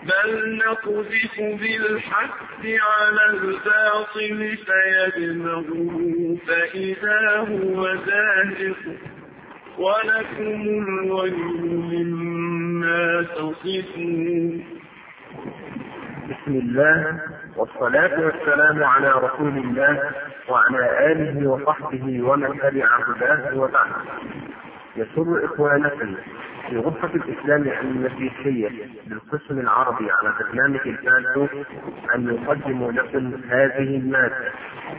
بل نقذف بالحق على الباطل فيدمغه فإذا هو زاهق ولكم الويل مما تصفون. بسم الله والصلاة والسلام على رسول الله وعلى آله وصحبه ومن تبع هداه وبعد. يسر إخوانكم في غرفة الإسلام المسيحية بالقسم العربي على برنامج الفاتو أن يقدموا لكم هذه المادة.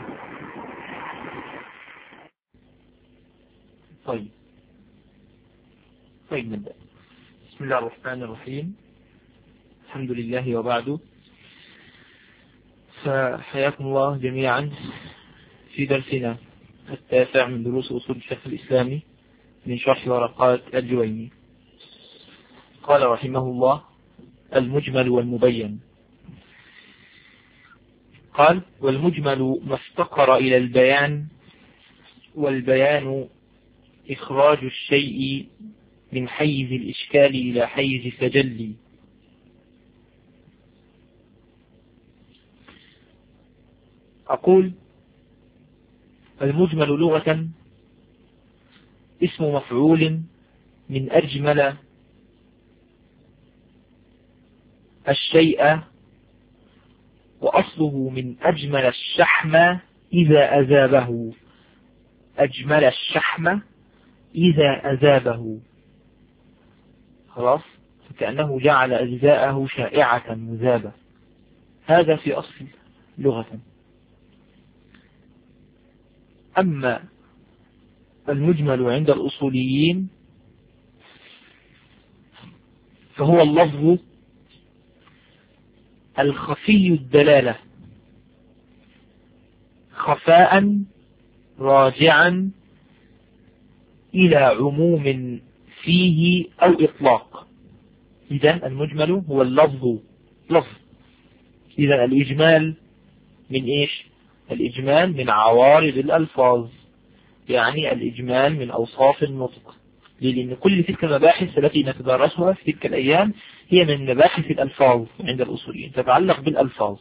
طيب نبدأ. بسم الله الرحمن الرحيم. الحمد لله وبعد. فحياكم الله جميعا في درسنا التاسع من دروس أصول الفقه الإسلامي من شرح ورقات الجويني. قال رحمه الله: المجمل والمبين. قال: والمجمل ما افتقر إلى البيان، والبيان إخراج الشيء من حيز الإشكال إلى حيز التجلي. أقول: المجمل لغة اسم مفعول من أجمل الشيء، وأصله من أجمل الشحم إذا أذابه. أجمل الشحم إذا أذابه، خلاص، فكأنه جعل أجزاءه شائعة مذابة. هذا في أصل لغة. أما المجمل عند الأصوليين فهو اللفظ الخفي الدلالة، خفاء راجعا إلى عموم فيه أو إطلاق. إذن المجمل هو اللفظ، لفظ. إذن الإجمال من إيش؟ الإجمال من عوارض الألفاظ، يعني الإجمال من أوصاف النطق، لأن كل تلك المباحث التي نتدارسها في تلك الأيام هي من مباحث الألفاظ عند الأصوليين، تتعلق بالألفاظ.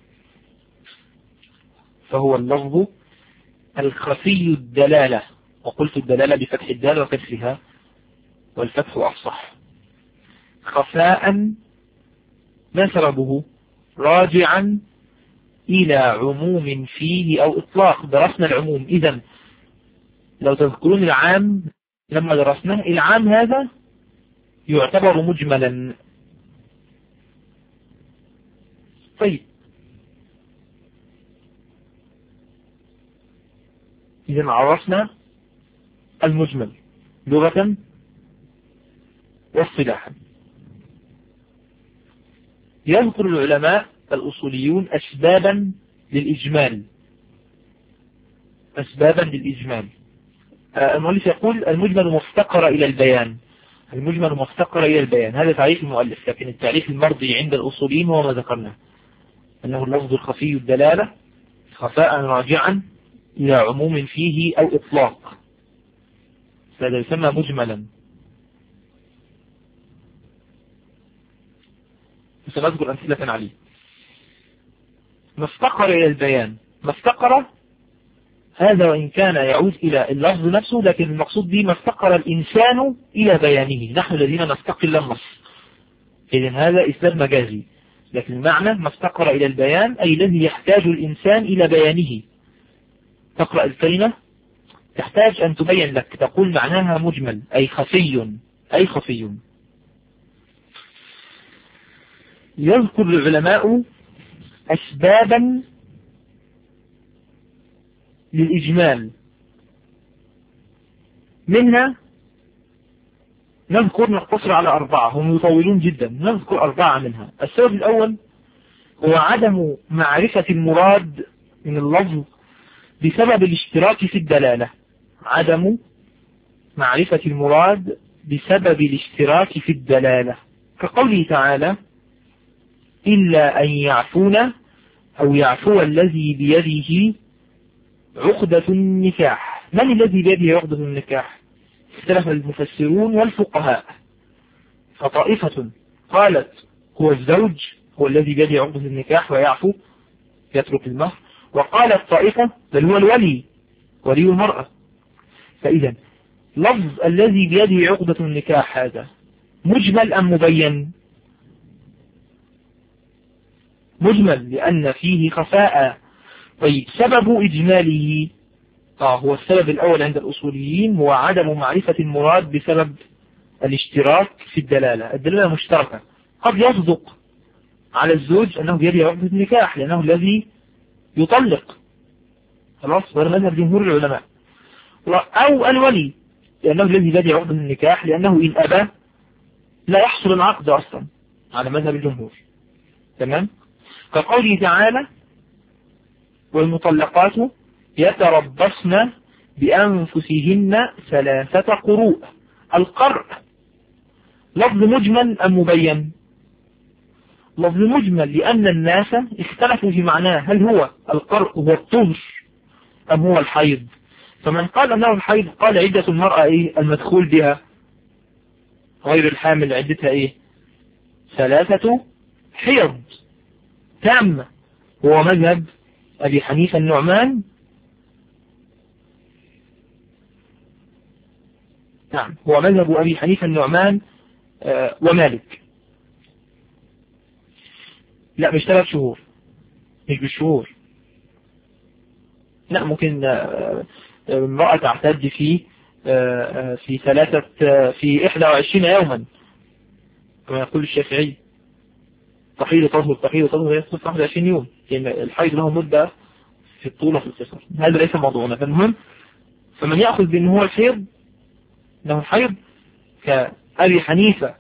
فهو اللفظ الخفي الدلالة، وقلت الدلالة بفتح الدال وكسرها، والفتح أفصح. خفاء ما سببه؟ راجعا إلى عموم فيه أو إطلاق. درسنا العموم. إذن لو تذكرون العام لما درسناه، العام هذا يعتبر مجملا. طيب، إذن عرفنا المجمل لغة واصطلاحا. يذكر العلماء الأصوليون أسبابا للإجمال، أسبابا للإجمال. المؤلف يقول: المجمل مفتقر إلى البيان. المجمل مفتقر إلى البيان، هذا تعريف المؤلف، لكن التعريف المرضي عند الأصوليين هو ما ذكرناه، أنه اللفظ الخفي الدلالة، خفاء راجعا إلى عموم فيه أو إطلاق، فهذا يسمى مجملا. سنذكر أمثلة عليه. ما افتقر إلى البيان، ما افتقر هذا وإن كان يعود إلى اللفظ نفسه، لكن المقصود به ما افتقر الإنسان إلى بيانه. نحن الذين نفتقر إلى النص، إذن هذا إسلام مجازي، لكن المعنى ما افتقر إلى البيان أي الذي يحتاج الإنسان إلى بيانه. تقرأ الكلمة تحتاج أن تبين لك، تقول معناها مجمل أي خفي، أي خفي. يذكر العلماء أسبابا للإجمال، منها نقتصر على 4، هم يطولون جدا، نذكر 4 منها. السبب الأول هو عدم معرفة المراد من اللفظ بسبب الاشتراك في الدلالة. عدم معرفة المراد بسبب الاشتراك في الدلالة، كقوله تعالى: إلا أن يعفون أو يعفو الذي بيده عقدة النكاح. من الذي بيده عقدة النكاح؟ اختلف المفسرون والفقهاء، فطائفة قالت هو الزوج، هو الذي بيده عقدة النكاح ويعفو يترك المهر. وقال الطائفة بل هو الولي، ولي المرأة. فإذا لفظ الذي بيده عقدة النكاح هذا مجمل أم مبين؟ مجمل لأن فيه خفاء. طيب سبب إجماله هو السبب الأول عند الأصوليين هو عدم معرفة المراد بسبب الاشتراك في الدلالة. الدلالة مشتركة، قد يصدق على الزوج أنه بيده عقدة النكاح لأنه الذي يطلق، خلاص، وهذا مذهب جمهور العلماء. أو الولي لأنه الذي بيده عقدة النكاح لأنه إن أبى لا يحصل العقد أصلا على مذهب الجمهور. تمام. كقوله تعالى والمطلقات يتربصن بأنفسهن 3 قروء. القرء لفظ مجمل أم مبين؟ لفظ مجمل لأن الناس اختلفوا في معناه، هل هو القرء هو الطهر أم هو الحيض؟ فمن قال أنه الحيض قال عدة المرأة المدخول بها غير الحامل عدتها 3 حيض تامة، هو مذهب أبي حنيفة النعمان. نعم، هو مذهب أبي حنيفة النعمان ومالك. لا مش 3 شهور، مش بالشهور. لا، ممكن امرأة تعتد في 21 يوما كما يقول الشافعي. تحيض طهر هي 21 يوم، لأن الحيض له مدة في الطول وفي القصر. هذا ليس موضوعنا. فالمهم، فمن يأخذ بأنه هو الحيض له الحيض كأبي حنيفة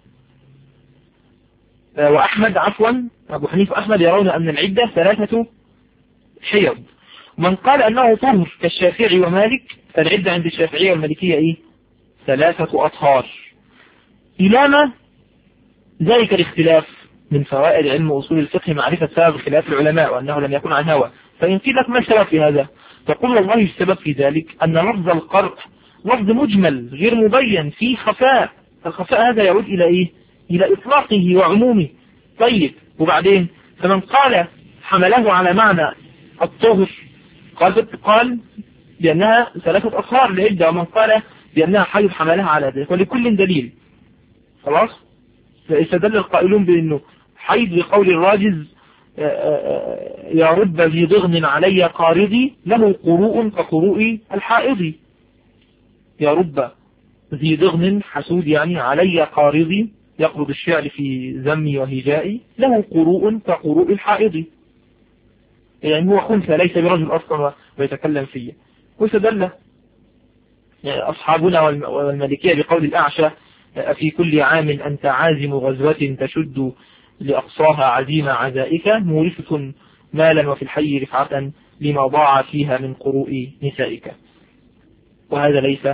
وأحمد، أبو حنيفة وأحمد يرون أن العدة 3 حيض. من قال أنه طهر كالشافعي ومالك فالعدة عند الشافعية والمالكية 3 أطهار. إلى ما ذلك الاختلاف؟ من فوائد علم أصول الفقه معرفة سبب خلاف العلماء وأنه لم يكن عن هوى. فإن قيل لك ما السبب في هذا؟ تقول والله السبب في ذلك أن لفظ القرء لفظ مجمل غير مبين فيه خفاء. الخفاء هذا يعود إلى إلى إطلاقه وعمومه. طيب وبعدين، فمن قال حمله على معنى الطهر قال بأنها 3 أطهار لعدة، ومن قال بأنها حيض حملها على ذلك، ولكل دليل. خلاص. فاستدل القائلون بأنه حيض بقول الراجز يا رب ذي ضغن علي قارضي له قروء كقروء الحائض. يا رب ذي ضغن حسود يعني علي قارضي، يقرض الشعر في ذمي وهجائي، له قروء كقروء الحائض. يعني هو خنثى ليس برجل أصلا ويتكلم فيه. واستدل أصحابنا والمالكية بقول الأعشى في كل عام أنت عازم غزوة تشد لأقصاها عزيمة عزائك مورثة مالا وفي الحي رفعة لما ضاع فيها من قروء نسائك. وهذا ليس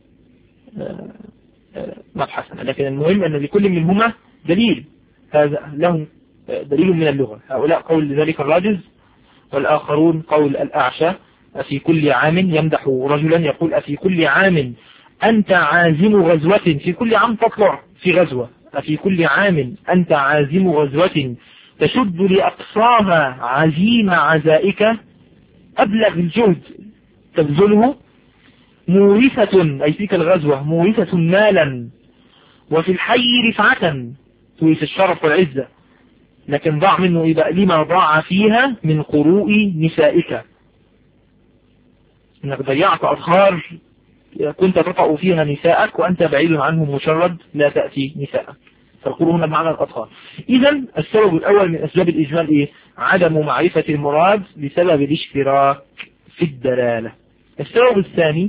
مبحثا، لكن المهم أن لكل منهما دليل، هذا لهم دليل من اللغة. هؤلاء قول ذلك الراجز، والآخرون قول الأعشى في كل عام يمدح رجلا يقول أفي كل عام أنت عازم غزوة، في كل عام تطلع في غزوة، أفي كل عام أنت عازم غزوة تشد لأقصاها عزيم عزائك، أبلغ الجهد تبذله، مورثة أي فيك الغزوة مورثة مالا وفي الحي رفعة تورث الشرف والعزة، لكن ضاع منه يبقى لما ضاع فيها من قروء نسائك، انك ضيعت أطهار كنت تطأ فيها نساءك وأنت بعيد عنهم مشرد لا تأتي نساءك، فالقروء هنا بمعنى الأطهار. إذا السبب الأول من أسباب الإجمال عدم معرفة المراد بسبب الاشتراك في الدلالة. السبب الثاني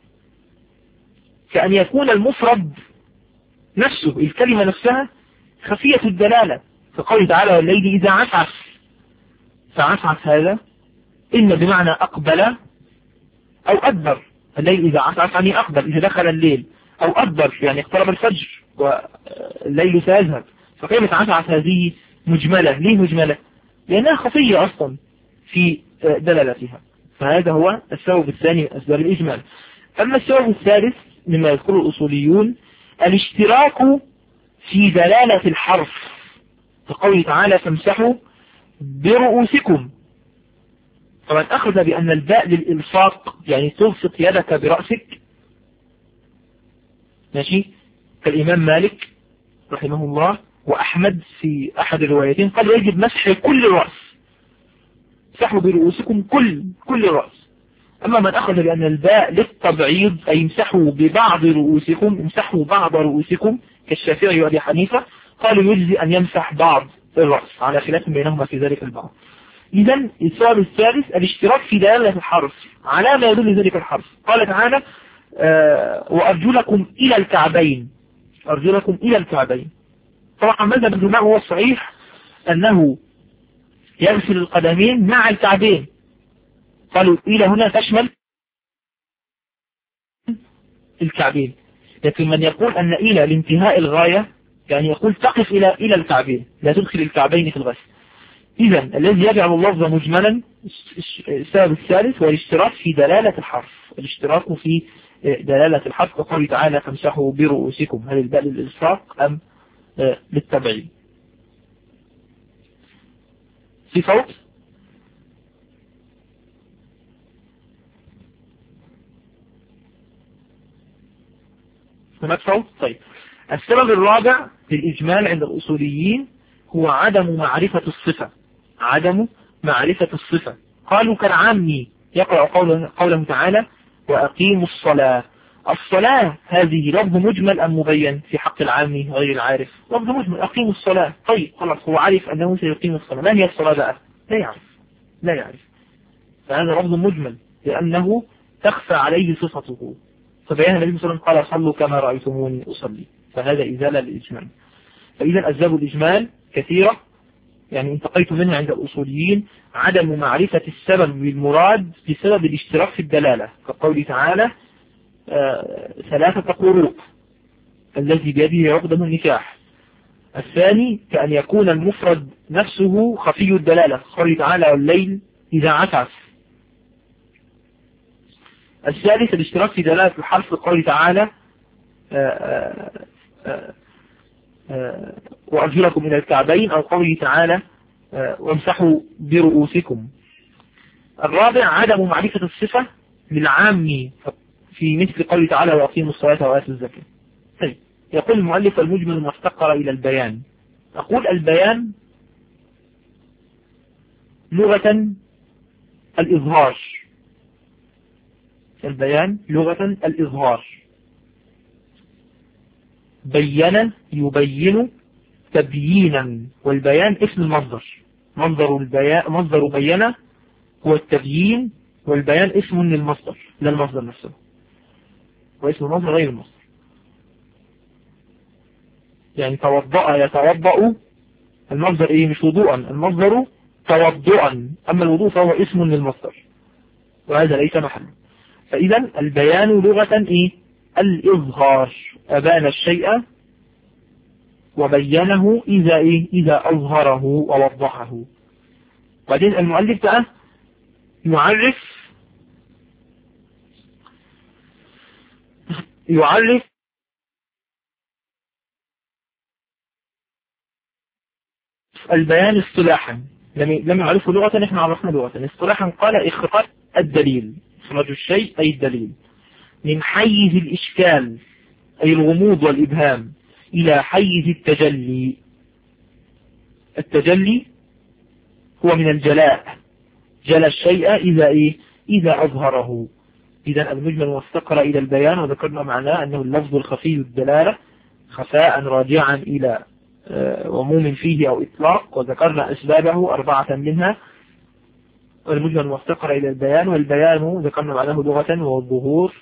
كأن يكون المفرد نفسه الكلمة نفسها خفية الدلالة، فقوله تعالى والليل إذا عسعس، فعسعس هذا إن بمعنى أقبل أو أدبر، الليل إذا عسعس يعني أقبل إذا دخل الليل، أو أدبر يعني اقترب الفجر والليل سيذهب. فكلمة عسعس هذه مجملة. ليه مجملة؟ لأنها خفية أصلا في دلالتها. فهذا هو السبب الثاني من أسباب الإجمال. أما السبب الثالث مما يذكره الأصوليون الاشتراك في دلالة الحرف كقوله تعالى فامسحوا برؤوسكم. فمن أخذ بأن الباء للإلصاق يعني تلصق يدك برأسك ماشي، كالإمام مالك رحمه الله وأحمد في أحد الروايتين قال يجب مسح كل رأس، مسحوا برؤوسكم كل رأس. أما من أخذ بأن الباء للتبعيض أي امسحوا ببعض رؤوسكم، امسحوا بعض رؤوسكم كالشافعي وأبي حنيفة، قالوا يجزي أن يمسح بعض الرأس على خلاف بينهما في ذلك البعض. إذن السؤال الثالث الاشتراك في دلالة الحرف على ما يدل ذلك الحرف. قال تعالى وأرجلكم إلى الكعبين، أرجلكم إلى الكعبين. طبعا مذهب الجماعة هو الصحيح أنه يغسل القدمين مع الكعبين، قالوا إلى هنا تشمل الكعبين. لكن من يقول أن إلى لانتهاء الغاية يعني يقول تقف إلى الكعبين لا تدخل الكعبين في الغسل. إذن الذي يجعل اللفظ مجملا السبب الثالث هو الاشتراك في دلالة الحرف، الاشتراك في دلالة الحرف وقال تعالى فامسحوا برؤوسكم، هل الباء للإلصاق أم للتبعيد؟ في صوت؟ هناك صوت؟ طيب. السبب الرابع للإجمال عند الأصوليين هو عدم معرفة الصفة، عدم معرفة الصفة. قالوا كالعامي يقرأ قوله تعالى وأقيموا الصلاة. الصلاة هذه لفظ مجمل أم مبين في حق العامي غير العارف؟ لفظ مجمل، أقيموا الصلاة. طيب خلاص هو عارف أنه سيقيم الصلاة، ما هي الصلاة بقى؟ لا يعرف. فهذا لفظ مجمل لأنه تخفى عليه صفته، فبيان النبي صلى الله عليه وسلم قال صلوا كما رأيتموني أصلي، فهذا إزالة للإجمال. فإذا أسباب الإجمال كثيرة يعني انتقيت منها عند الأصوليين عدم معرفة السبب بالمراد بسبب الاشتراك في الدلالة، كقوله تعالى 3 قروء الذي بيده عقدة النكاح. الثاني كأن يكون المفرد نفسه خفي الدلالة، قوله تعالى والليل إذا عسعس. الثالث الاشتراك في دلالة الحرف، قوله تعالى وأرجلكم إلى الكعبين، أو قوله تعالى وامسحوا برؤوسكم. الرابع عدم معرفة الصفة للعام في مثل قوله تعالى وأقيموا الصلاة وآتوا الزكاة. طيب يقول المؤلف المجمل ما افتقر إلى البيان. أقول البيان لغة الإظهار، البيان لغة الإظهار. بين يبين تبيينا، والبيان اسم المصدر، مصدر بين هو التبيين، والبيان اسم للمصدر لا المصدر نفسه، واسم المصدر غير المصدر. يعني توضأ يتوضأ، المصدر ايه مش وضوءا، المصدر توضؤا، اما الوضوء فهو اسم للمصدر وهذا ليس محله. فإذا البيان لغة ايه الإظهار، أبان الشيء وبينه إذا إيه إذا أظهره ووضحه. بعدين المؤلف بقى يعرف البيان اصطلاحا، لم يعرفه لغة، نحن عرفنا لغة. اصطلاحا قال إخراج الدليل، إخراج الشيء أي الدليل من حيز الإشكال أي الغموض والإبهام إلى حيز التجلي. التجلي هو من الجلاء، جلى الشيء إذا إيه إذا أظهره. إذا المجمل وافتقر إلى البيان، وذكرنا معناه أنه اللفظ الخفي الدلالة خفاء راجعا إلى عموم فيه أو إطلاق، وذكرنا أسبابه 4 منها. والمجمل وافتقر إلى البيان، والبيان ذكرنا معناه لغة وهو الظهور،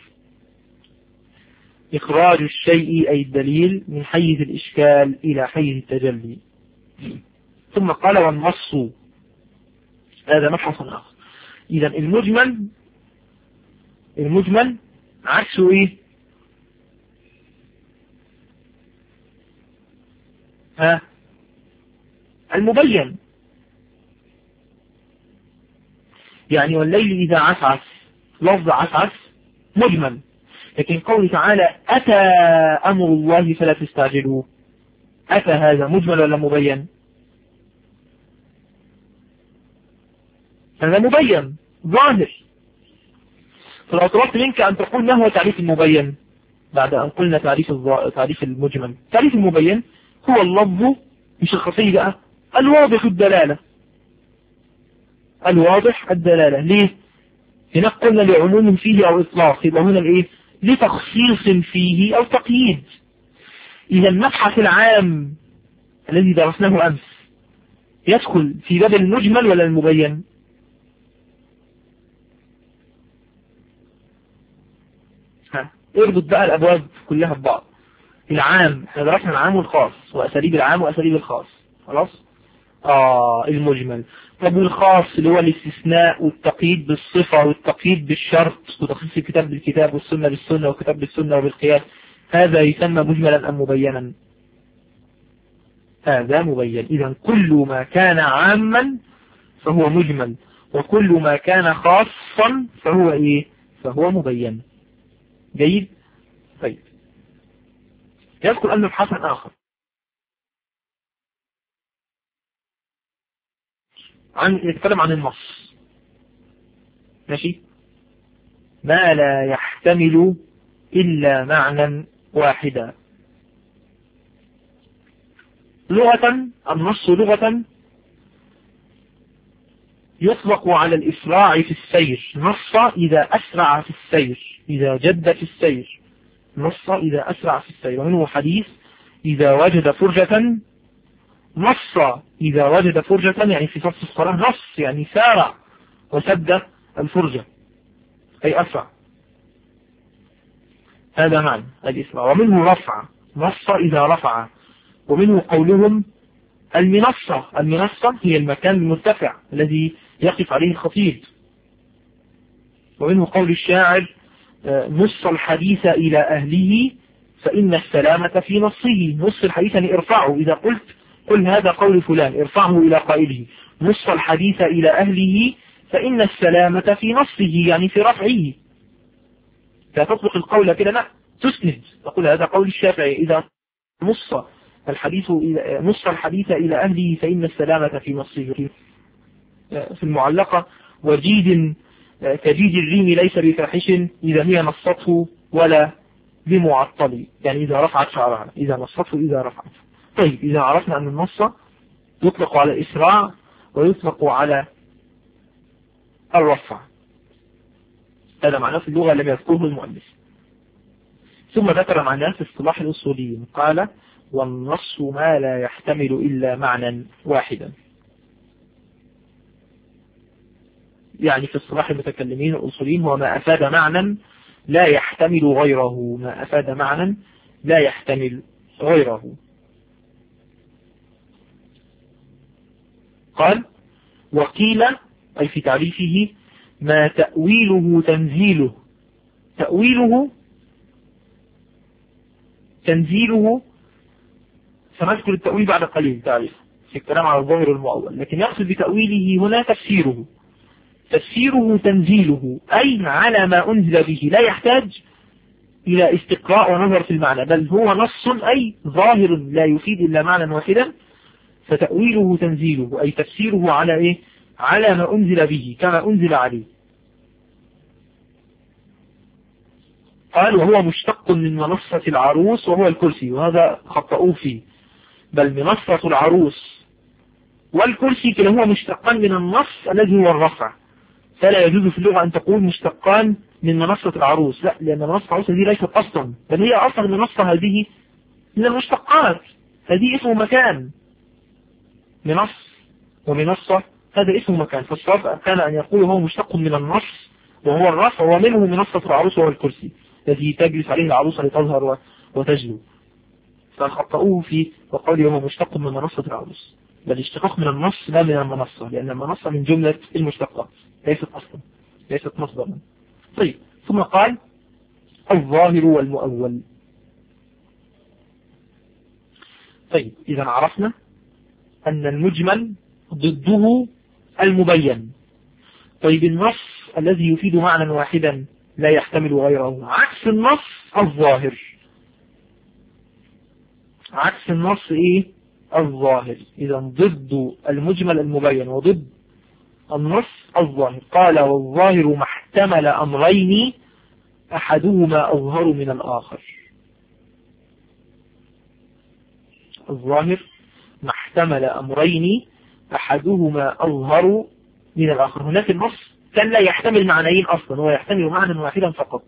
إخراج الشيء أي الدليل من حيز الإشكال إلى حيز التجلي. ثم قال والنص، هذا مبحث آخر. إذا المجمل عكسه إيه؟ المبين. يعني والليل إذا عسعس، لفظ عسعس مجمل، لكن قوله تعالى أتى أمر الله فلا تستعجلوه، أتى هذا مجمل ولا مبين؟ هذا مبين ظاهر. فلو طلبت منك أن تقول ما هو تعريف المبين بعد أن قلنا تعريف المجمل، تعريف المبين هو اللفظ مش الخفي بقى، الواضح الدلالة، الواضح الدلالة. ليه؟ هناك قلنا لعموم فيه أو إطلاق، يبقى هنا الإيه؟ لتخصيص فيه أو تقييد. إذا المبحث العام الذي درسناه أمس يدخل في باب المجمل ولا المبين؟ اربط بقى الأبواب كلها ببعض. العام احنا درسنا العام والخاص وأساليب العام وأساليب الخاص، خلاص؟ المجمل. طب والخاص اللي هو الاستثناء والتقييد بالصفة والتقييد بالشرط وتخصيص الكتاب بالكتاب والسنة بالسنة والكتاب بالسنة وبالقياس، هذا يسمى مجملا أم مبينا؟ هذا مبين. إذا كل ما كان عاما فهو مجمل، وكل ما كان خاصا فهو إيه؟ فهو مبين. جيد؟ طيب يذكر أن مبحثا آخر يتكلم عن النص، ماشي؟ ما لا يحتمل إلا معنى واحدا. لغة النص لغة يطلق على الإسراع في السير، نص إذا أسرع في السير، إذا جد في السير، نص إذا أسرع في السير. ومنه حديث إذا وجد فرجة، نص إذا وجد فرجة يعني في صف الصلاة، نص يعني سارع وسد الفرجة أي أسرع، هذا معنى الإسراع. ومنه رفع، نص إذا رفع. ومنه قولهم المنصة، المنصة هي المكان المرتفع الذي يقف عليه الخطيب. ومنه قول الشاعر نص الحديث إلى أهله فإن السلامة في نصه. نص الحديث يعني ارفعه، إذا قلت قل هذا قول فلان ارفعه إلى قائله. نص الحديث إلى أهله فإن السلامة في نصه يعني في رفعه. لا تطلق القول كده، لا تسند تقول هذا قول الشافعي. إذا نص الحديث إلى أهله فإن السلامة في نصه. في المعلقة وجيد كجيد الريم ليس بفاحش إذا هي نصته ولا بمعطل، يعني إذا رفعت شعرها، إذا نصته إذا رفعت. طيب إذا عرفنا أن النص يطلق على الإسراع ويطلق على الرفع، هذا معناه في اللغة لم يذكره المؤلف. ثم ذكر معناه في اصطلاح الأصوليين، قال والنص ما لا يحتمل إلا معنى واحدا. يعني في اصطلاح المتكلمين الأصوليين هو ما أفاد معنى لا يحتمل غيره، ما أفاد معنى لا يحتمل غيره. قال وقيل أي في تعريفه ما تأويله تنزيله. تنزيله سنذكر التأويل بعد قليل تعريف في الكلام على الظاهر المؤول، لكن يقصد بتأويله هنا تفسيره تنزيله، أي على ما أنزل به، لا يحتاج إلى استقراء ونظر في المعنى، بل هو نص أي ظاهر لا يفيد إلا معنى واحدا. فتأويله تنزيله أي تفسيره على إيه؟ على ما أنزل به كما أنزل عليه. قال وهو مشتق من منصة العروس وهو الكرسي، وهذا خطأوه فيه، بل منصة العروس والكرسي كلاهما مشتقان من النص الذي هو الرفع، فلا يجوز في اللغة أن تقول مشتقان من منصة العروس، لا، لأن منصة العروس هذه ليست أصلا، بل هي أصلا المنصة هذه من المشتقات، هذه اسم مكان، منص ومنصة هذا اسم مكان، فالصواب كان أن يقول هو مشتق من النص وهو الرفع، ومنه منصة العروس وهو الكرسي الذي تجلس عليه العروسة لتظهر وتجلو، فخطأوه فيه وقالوا هو مشتق من منصة العروس، بل اشتقاق من النص لا من المنصة، لأن المنصة من جملة المشتقات ليست أصلا، ليست مصدرا. طيب ثم قال الظاهر والمؤول. طيب إذا عرفنا أن المجمل ضده المبين. طيب النص الذي يفيد معنى واحدا لا يحتمل غيره، عكس النص الظاهر. عكس النص إيه؟ الظاهر. إذا ضد المجمل المبين وضد النص الظاهر. قال والظاهر ما احتمل أمرين أحدهما أظهر من الآخر. الظاهر ما احتمل أمرين أحدهما أظهر من الآخر. هناك النص كان لا يحتمل معنيين أصلا، هو يحتمل معنى واحدا فقط.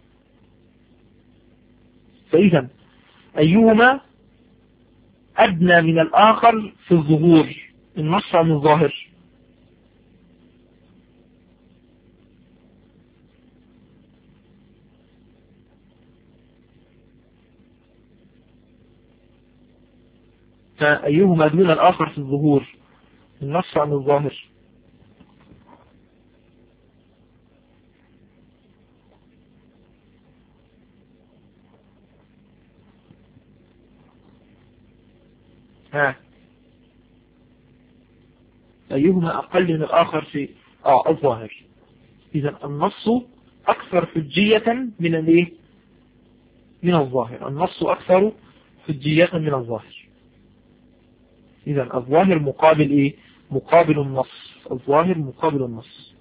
فإذا أيهما أدنى من الآخر في الظهور، النص عن الظاهر؟ فأيهما دون الآخر في الظهور، النص عن الظاهر؟ أيهما أقل من الآخر في الظاهر؟ إذا النص أكثر حجية من الإيه؟ من الظاهر. النص أكثر حجية من الظاهر. إذا الظاهر مقابل إيه؟ مقابل النص. الظاهر مقابل النص.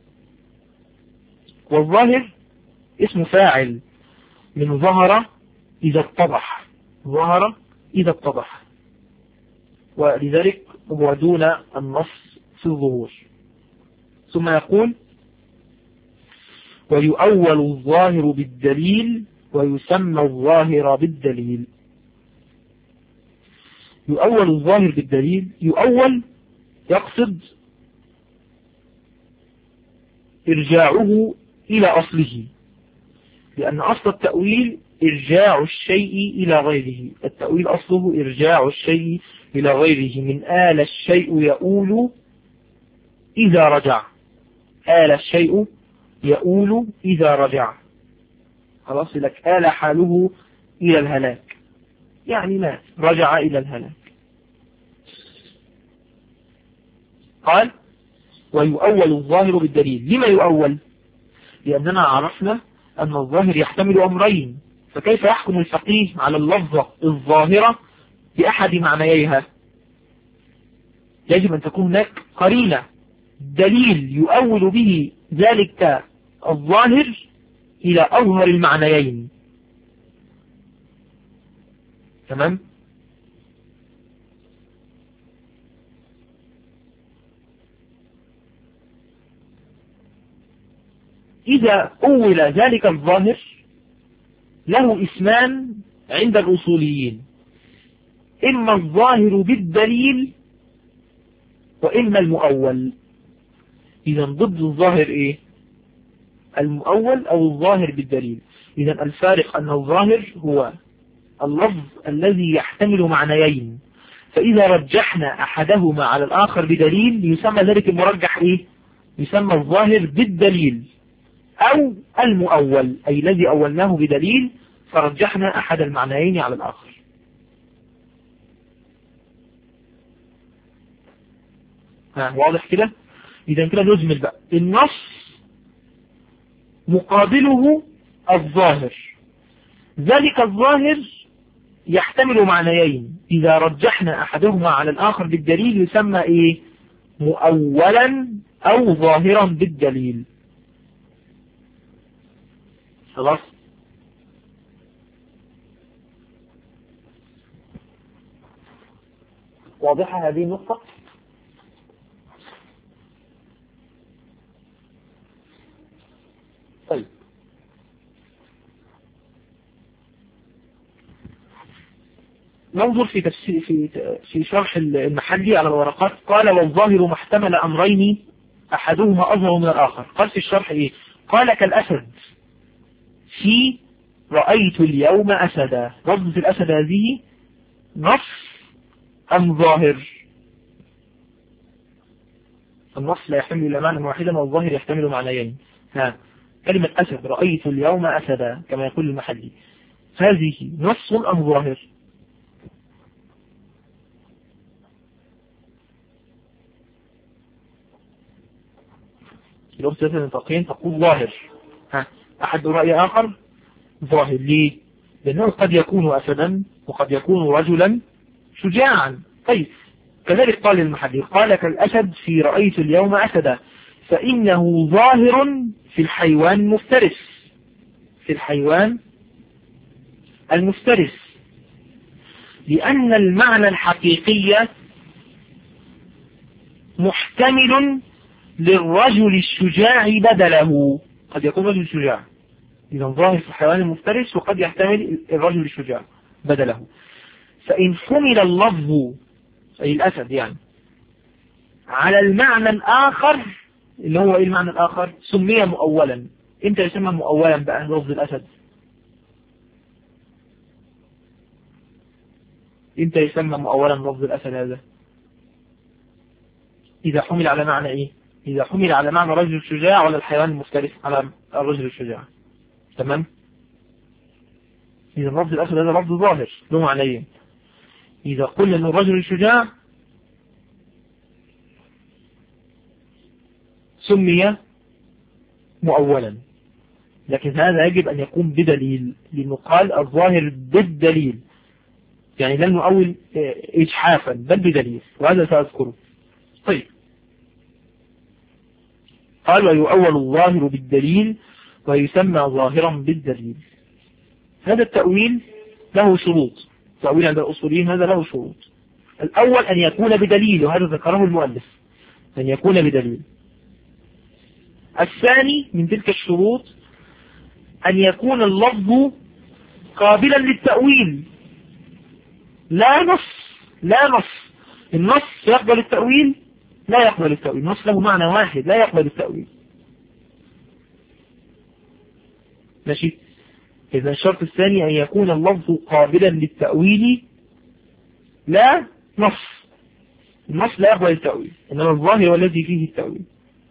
والظاهر اسم فاعل من ظهر إذا اتضح. ظهر إذا اتضح، ولذلك هو دون النص في الظهور. ثم يقول ويؤول الظاهر بالدليل ويسمى الظاهر بالدليل. يؤول الظاهر بالدليل، يؤول يقصد إرجاعه إلى أصله، لأن أصل التأويل إرجاع الشيء إلى غيره. التأويل أصله إرجاع الشيء إلى غيره. من آل الشيء يؤول إذا رجع. آل الشيء يؤول إذا رجع. خلاص لك آل حاله إلى الهلاك، يعني مات، رجع إلى الهلاك. قال ويؤول الظاهر بالدليل. لما يؤول؟ لأننا عرفنا أن الظاهر يحتمل أمرين، فكيف يحكم الفقيه على اللفظة الظاهرة بأحد معنييها؟ يجب أن تكون هناك قرينة، دليل يؤول به ذلك الظاهر إلى أظهر المعنيين. تمام؟ إذا أول ذلك الظاهر له اسمان عند الأصوليين، إما الظاهر بالدليل وإما المؤول. إذا ضد الظاهر إيه؟ المؤول أو الظاهر بالدليل. إذا الفارق أن الظاهر هو اللفظ الذي يحتمل معنيين، فإذا رجحنا أحدهما على الآخر بدليل يسمى ذلك المرجح إيه؟ يسمى الظاهر بالدليل أو المؤول، أي الذي أولناه بدليل فرجحنا أحد المعنيين على الآخر. واضح كده؟ إذا كده نجمل بقى. النص مقابله الظاهر. ذلك الظاهر يحتمل معنيين، إذا رجحنا أحدهما على الآخر بالدليل يسمى إيه؟ مؤولا أو ظاهرا بالدليل. خلاص؟ واضحة هذه النقطة؟ طيب ننظر في تفسير في شرح المحلي على الورقات. قال والظاهر ما احتمل أمرين أحدهما أظهر من الآخر. قال في الشرح إيه؟ قال كالأسد في رأيت اليوم أسدا. لفظة الأسد هذه نص أم ظاهر؟ النص لا يحتمل إلا معنى واحدا والظاهر يحتمل معنيين. كلمة أسد، رأيت اليوم أسدا كما يقول المحلي، هذه نص أم ظاهر؟ الأخت النطاقين تقول ظاهر. أحد رأي آخر ظاهر. ليه؟ لأنه قد يكون أسدا وقد يكون رجلا شجاعا. طيب كذلك قال المحلي قال كالأسد في رأيت اليوم أسدا، فإنه ظاهر في الحيوان المفترس، في الحيوان المفترس، لأن المعنى الحقيقي محتمل للرجل الشجاع بدله. قد يكون رجل شجاع، إذا ظاهر في الحيوان المفترس، وقد يحتمل الرجل الشجاع بدله. فإن حمل اللفظ أي الأسد يعني على المعنى الآخر، اللي هو إيه المعنى الآخر؟ سمي مؤولا. إمتى يسمى مؤولا بقى لفظ الأسد؟ إمتى يسمى مؤولا لفظ الأسد هذا؟ إذا حمل على معنى إيه؟ إذا حمل على معنى رجل الشجاع ولا الحيوان المفترس على الرجل الشجاع. تمام؟ إذا لفظ الأسد هذا لفظ ظاهر له معنيين. إذا قلنا أن الرجل الشجاع سمي مؤولا، لكن هذا يجب أن يكون بدليل، لأنه قال الظاهر بالدليل، يعني لا نؤول إجحافا بل بدليل، وهذا سأذكره. طيب، قال ويؤول الظاهر بالدليل ويسمى ظاهرا بالدليل. هذا التأويل له شروط، التأويل عند الأصوليين هذا له شروط. الأول أن يكون بدليل، وهذا ذكره المؤلف، أن يكون بدليل. الثاني من تلك الشروط أن يكون اللفظ قابلا للتأويل، لا نص. النص يقبل التأويل؟ لا يقبل التأويل. النص له معنى واحد لا يقبل التأويل. ماشي؟ إذا الشرط الثاني أن يكون اللفظ قابلا للتأويل لا نص. النص لا يقبل التأويل، إنما الظاهر والذي فيه التأويل.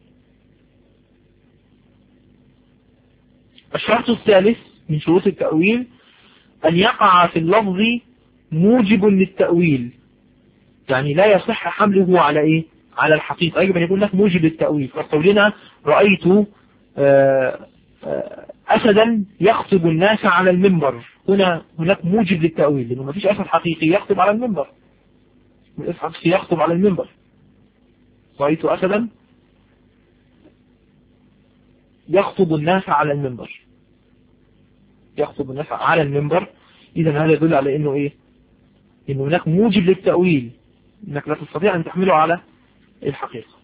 الشرط الثالث من شروط التأويل أن يقع في اللفظ موجب للتأويل، يعني لا يصح حمله على إيه؟ على الحقيقة. يجب أن يكون لك موجب للتأويل. فقولنا رأيت أسدا يخطب الناس على المنبر، هناك موجب للتأويل، لأنه ما فيش أسد حقيقي يخطب على المنبر، يخطب على المنبر. رأيت أسدا يخطب الناس على المنبر، يخطب الناس على المنبر. إذا هذا يدل على إنه إيه؟ إنه هناك موجب للتأويل، إنك لا تستطيع أن تحمله على الحقيقة.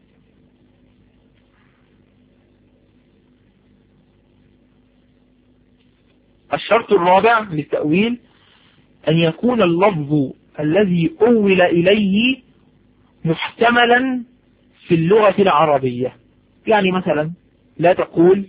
الشرط الرابع للتأويل أن يكون اللفظ الذي أول إليه محتملا في اللغة العربية. يعني مثلا لا تقول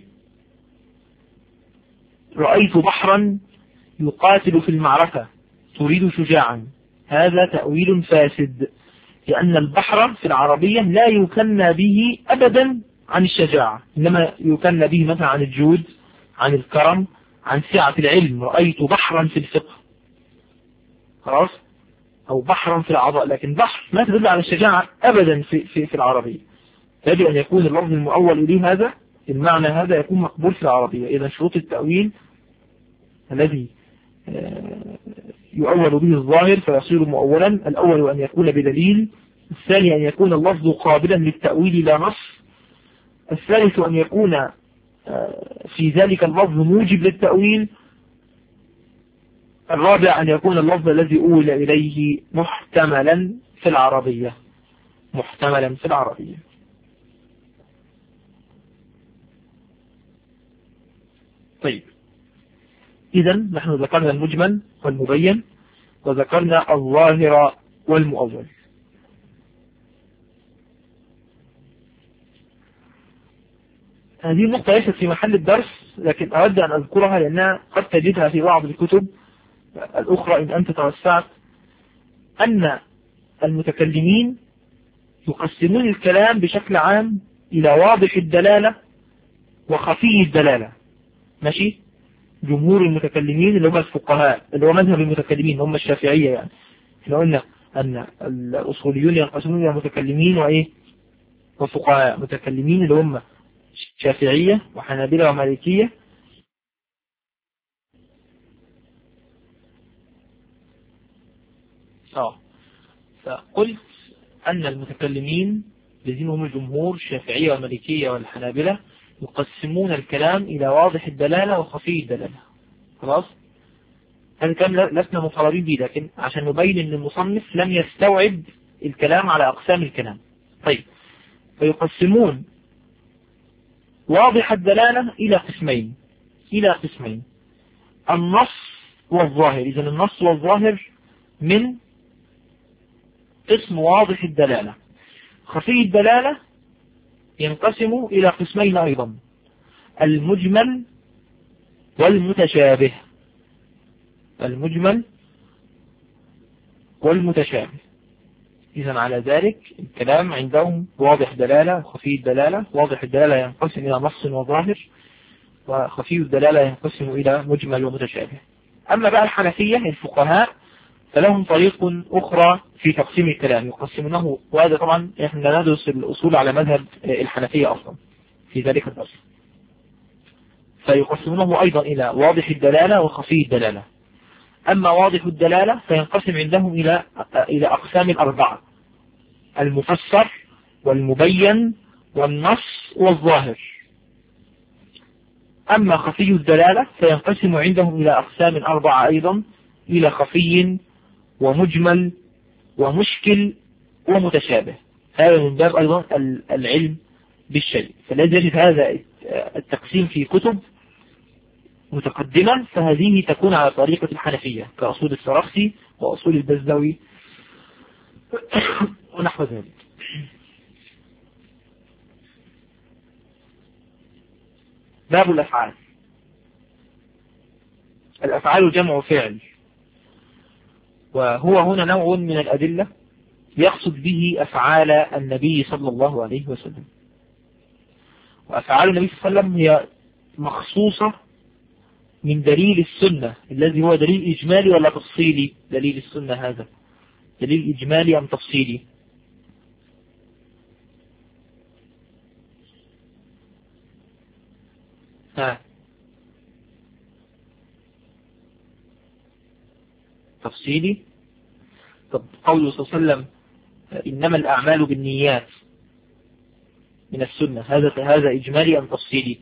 رأيت بحرا يقاتل في المعركة تريد شجاعا، هذا تأويل فاسد، لأن البحر في العربية لا يكنى به أبدا عن الشجاعة، إنما يكنى به مثلا عن الجود، عن الكرم، عن سعة العلم. رأيت بحرا في الفقه، خلاص، أو بحرا في العضاء، لكن بحر ما تدل على الشجاعة أبدا في العربية. يجب أن يكون اللفظ المؤول إليه هذا المعنى هذا يكون مقبول في العربية. إذا شروط التأويل الذي يؤول به الظاهر فيصير مؤولا: الأول أن يكون بدليل، الثاني أن يكون اللفظ قابلا للتأويل لا نص، الثالث أن يكون في ذلك اللفظ موجب للتأويل، الرابع أن يكون اللفظ الذي أول إليه محتملا في العربية، محتملا في العربية. طيب، إذا نحن ذكرنا المجمل والمبين، وذكرنا الظاهر والمؤول. هذه النقطة ليست في محل الدرس، لكن أود أن أذكرها لأنها قد تجدها في بعض الكتب الأخرى إن أنت توسعت. أن المتكلمين يقسمون الكلام بشكل عام إلى واضح الدلالة وخفي الدلالة. ماشي؟ جمهور المتكلمين اللي هم الفقهاء، اللي هو مذهب المتكلمين هم الشافعية، يعني احنا قلنا أن الأصوليون ينقسمون إلى متكلمين وإيه؟ وفقهاء. متكلمين اللي هم شافعية وحنابلة ومالكية، فقلت أن المتكلمين الذين هم الجمهور الشافعية والمالكية والحنابلة يقسمون الكلام إلى واضح الدلالة وخفي الدلالة. خلاص؟ هذا كان لسنا مطالبين به، لكن عشان نبين أن المصنف لم يستوعب الكلام على أقسام الكلام. طيب، فيقسمون واضح الدلالة إلى قسمين، النص والظاهر. إذن النص والظاهر من قسم واضح الدلالة. خفي الدلالة ينقسم إلى قسمين أيضا، المجمل والمتشابه. إذن على ذلك الكلام عندهم واضح دلالة وخفي الدلالة. واضح الدلالة ينقسم إلى نص وظاهر، وخفي الدلالة ينقسم إلى مجمل ومتشابه. أما بقى الحنفية الفقهاء فلهم طريق أخرى في تقسيم الكلام، يقسمونه، وهذا طبعا احنا ندرس الأصول على مذهب الحنفية أصلا في ذلك الدرس. فيقسمونه أيضا إلى واضح الدلالة وخفي الدلالة. أما واضح الدلالة فينقسم عندهم إلى أقسام الأربعة: المفسر والمبين والنص والظاهر. أما خفي الدلالة فينقسم عندهم إلى أقسام أربعة أيضا، إلى خفي ومجمل ومشكل ومتشابه. هذا من باب أيضا العلم بالشيء. فالذي يجد هذا التقسيم في كتب متقدمة فهذه تكون على طريقة الحنفية كأصول السرخسي وأصول البزدوي ونحو ذلك. باب الأفعال. الأفعال جمع فعل، وهو هنا نوع من الأدلة يقصد به أفعال النبي صلى الله عليه وسلم. وأفعال النبي صلى الله عليه وسلم هي مخصوصة من دليل السنة الذي هو دليل إجمالي ولا تفصيلي؟ دليل السنة هذا دليل إجمالي أم تفصيلي؟ تفصيلي. طب قوله صلى الله عليه وسلم إنما الأعمال بالنيات من السنة، هذا إجمالي أم تفصيلي؟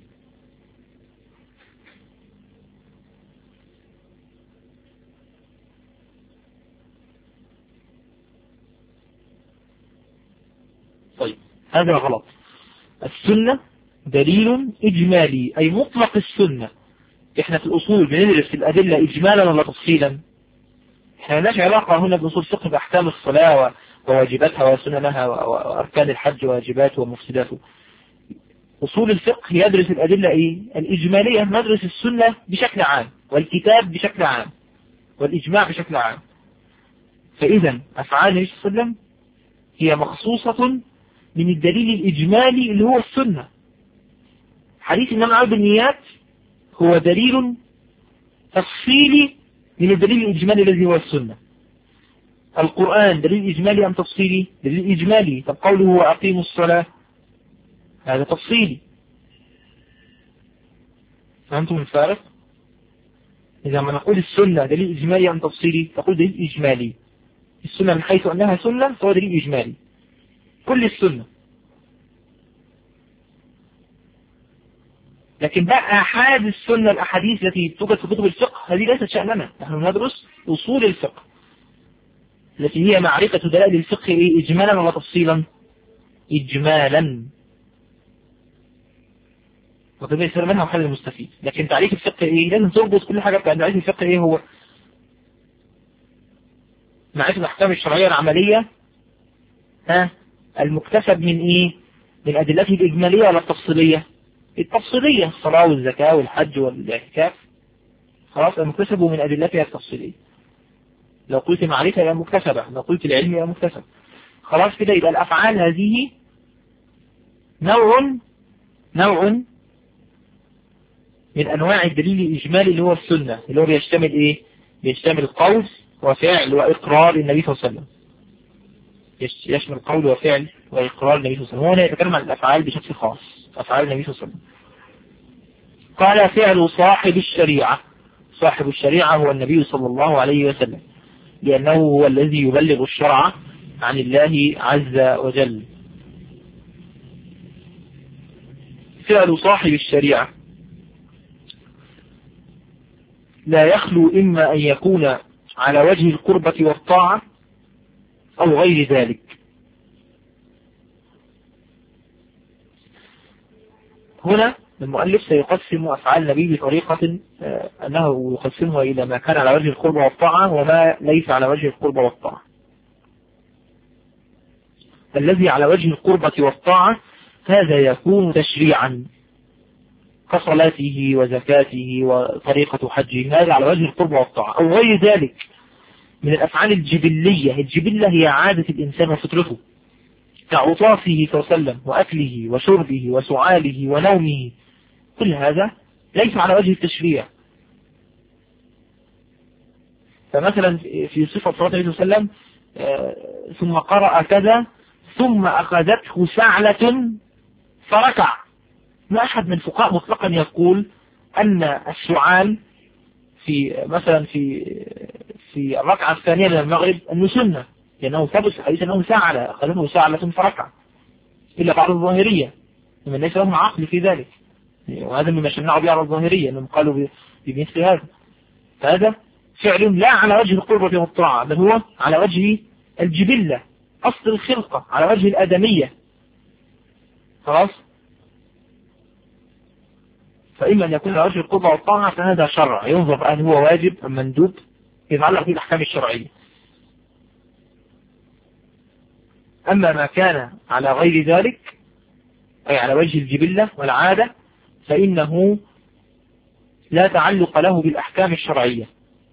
طيب، هذا غلط. السنة دليل إجمالي أي مطلق السنة. إحنا في الأصول بندرس الأدلة إجمالا ولا تفصيلا؟ إحنا مالناش علاقة هنا بأصول فقه بأحكام الصلاة وواجباتها وسننها وأركان الحج وواجباته ومفسداته. أصول الفقه يدرس الأدلة الإجمالية، ندرس السنة بشكل عام والكتاب بشكل عام والإجماع بشكل عام. فإذا أفعال النبي صلى الله عليه وسلم هي مخصوصة من الدليل الإجمالي اللي هو السنة. حديث إنما الأعمال بالنيات هو دليل تفصيلي من الدليل الإجمالي الذي هو السنة. القرآن دليل إجمالي أم تفصيلي؟ دليل إجمالي. طب قوله وأقيموا الصلاة هذا تفصيلي. فهمتم الفارق؟ إذا ما نقول السنة دليل إجمالي أم تفصيلي تقول دليل إجمالي. السنة من حيث أنها سنة فهو دليل إجمالي كل السنة. لكن بقى أحد السنة الأحاديث التي توجد في كتب الفقه هذه ليست شأننا. نحن ندرس أصول الفقه التي هي معرفة دلائل الفقه إجمالا ولا تفصيلا؟ إجمالا. وكذا يصير منها محل المستفيد. لكن تعريف الفقه لازم تربط كل حاجة بتاع تعريف الفقه هو معرفة الأحكام الشرعية العملية المكتسب من من أدلته الإجمالية ولا التفصيلية؟ التفصيلية، الصلاة والزكاة والحج والاعتكاف خلاص المكتسب من أدلتها التفصيلية. لو قلت معرفة هي مكتسبة، لو قلت العلم هي مكتسب. خلاص كده يبقى الأفعال هذه نوع من أنواع الدليل الإجمالي اللي هو السنة، اللي هو بيشتمل بيشتمل قول وفعل وإقرار النبي صلى الله عليه وسلم. يشمل قول وفعل وإقرار النبي صلى الله عليه وسلم. هنا يتكلم عن الأفعال بشكل خاص، أفعال النبي صلى الله عليه وسلم. قال فعل صاحب الشريعة. صاحب الشريعة هو النبي صلى الله عليه وسلم، لأنه هو الذي يبلغ الشرع عن الله عز وجل. فعل صاحب الشريعة لا يخلو إما أن يكون على وجه القربة والطاعة أو غير ذلك. هنا المؤلف سيقسم أفعال النبي بطريقة أنه يقسمها إلى ما كان على وجه القربة والطاعة وما ليس على وجه القربة والطاعة. الذي على وجه القربة والطاعة هذا يكون تشريعا كصلاته وزكاته وطريقة حجه، هذا على وجه القربة والطاعة، أو غير ذلك من الأفعال الجبلية. الجبلة هي عادة الإنسان وفطرته كعطافه صلى الله عليه وسلم وأكله وشربه وسعاله ونومه، كل هذا ليس على وجه التشريع. فمثلا في صفة صلاة النبي صلى الله عليه وسلم ثم قرأ كذا ثم أخذته سعلة فركع. ما أحد من الفقهاء مطلقا يقول أن السعال في مثلا في الركعة الثانية من المغرب أنه سنة، لأنه ثبت حديث أنه سعل أخذته سعلة فركع، إلا بعض الظاهرية من ليس لهم عقل في ذلك، وهذا مما شنعوا به على الظاهرية أنهم قالوا بمثل هذا. فهذا فعل لا على وجه القربة والطاعة، بل هو على وجه الجبلة، أصل الخلقة، على وجه الآدمية. خلاص؟ فإما أن يكون على وجه القربة والطاعة فهذا شرع، ينظر هل هو واجب أم مندوب، يتعلق به الأحكام الشرعية. أما ما كان على غير ذلك أي على وجه الجبلة والعادة فإنه لا تعلق له بالأحكام الشرعية.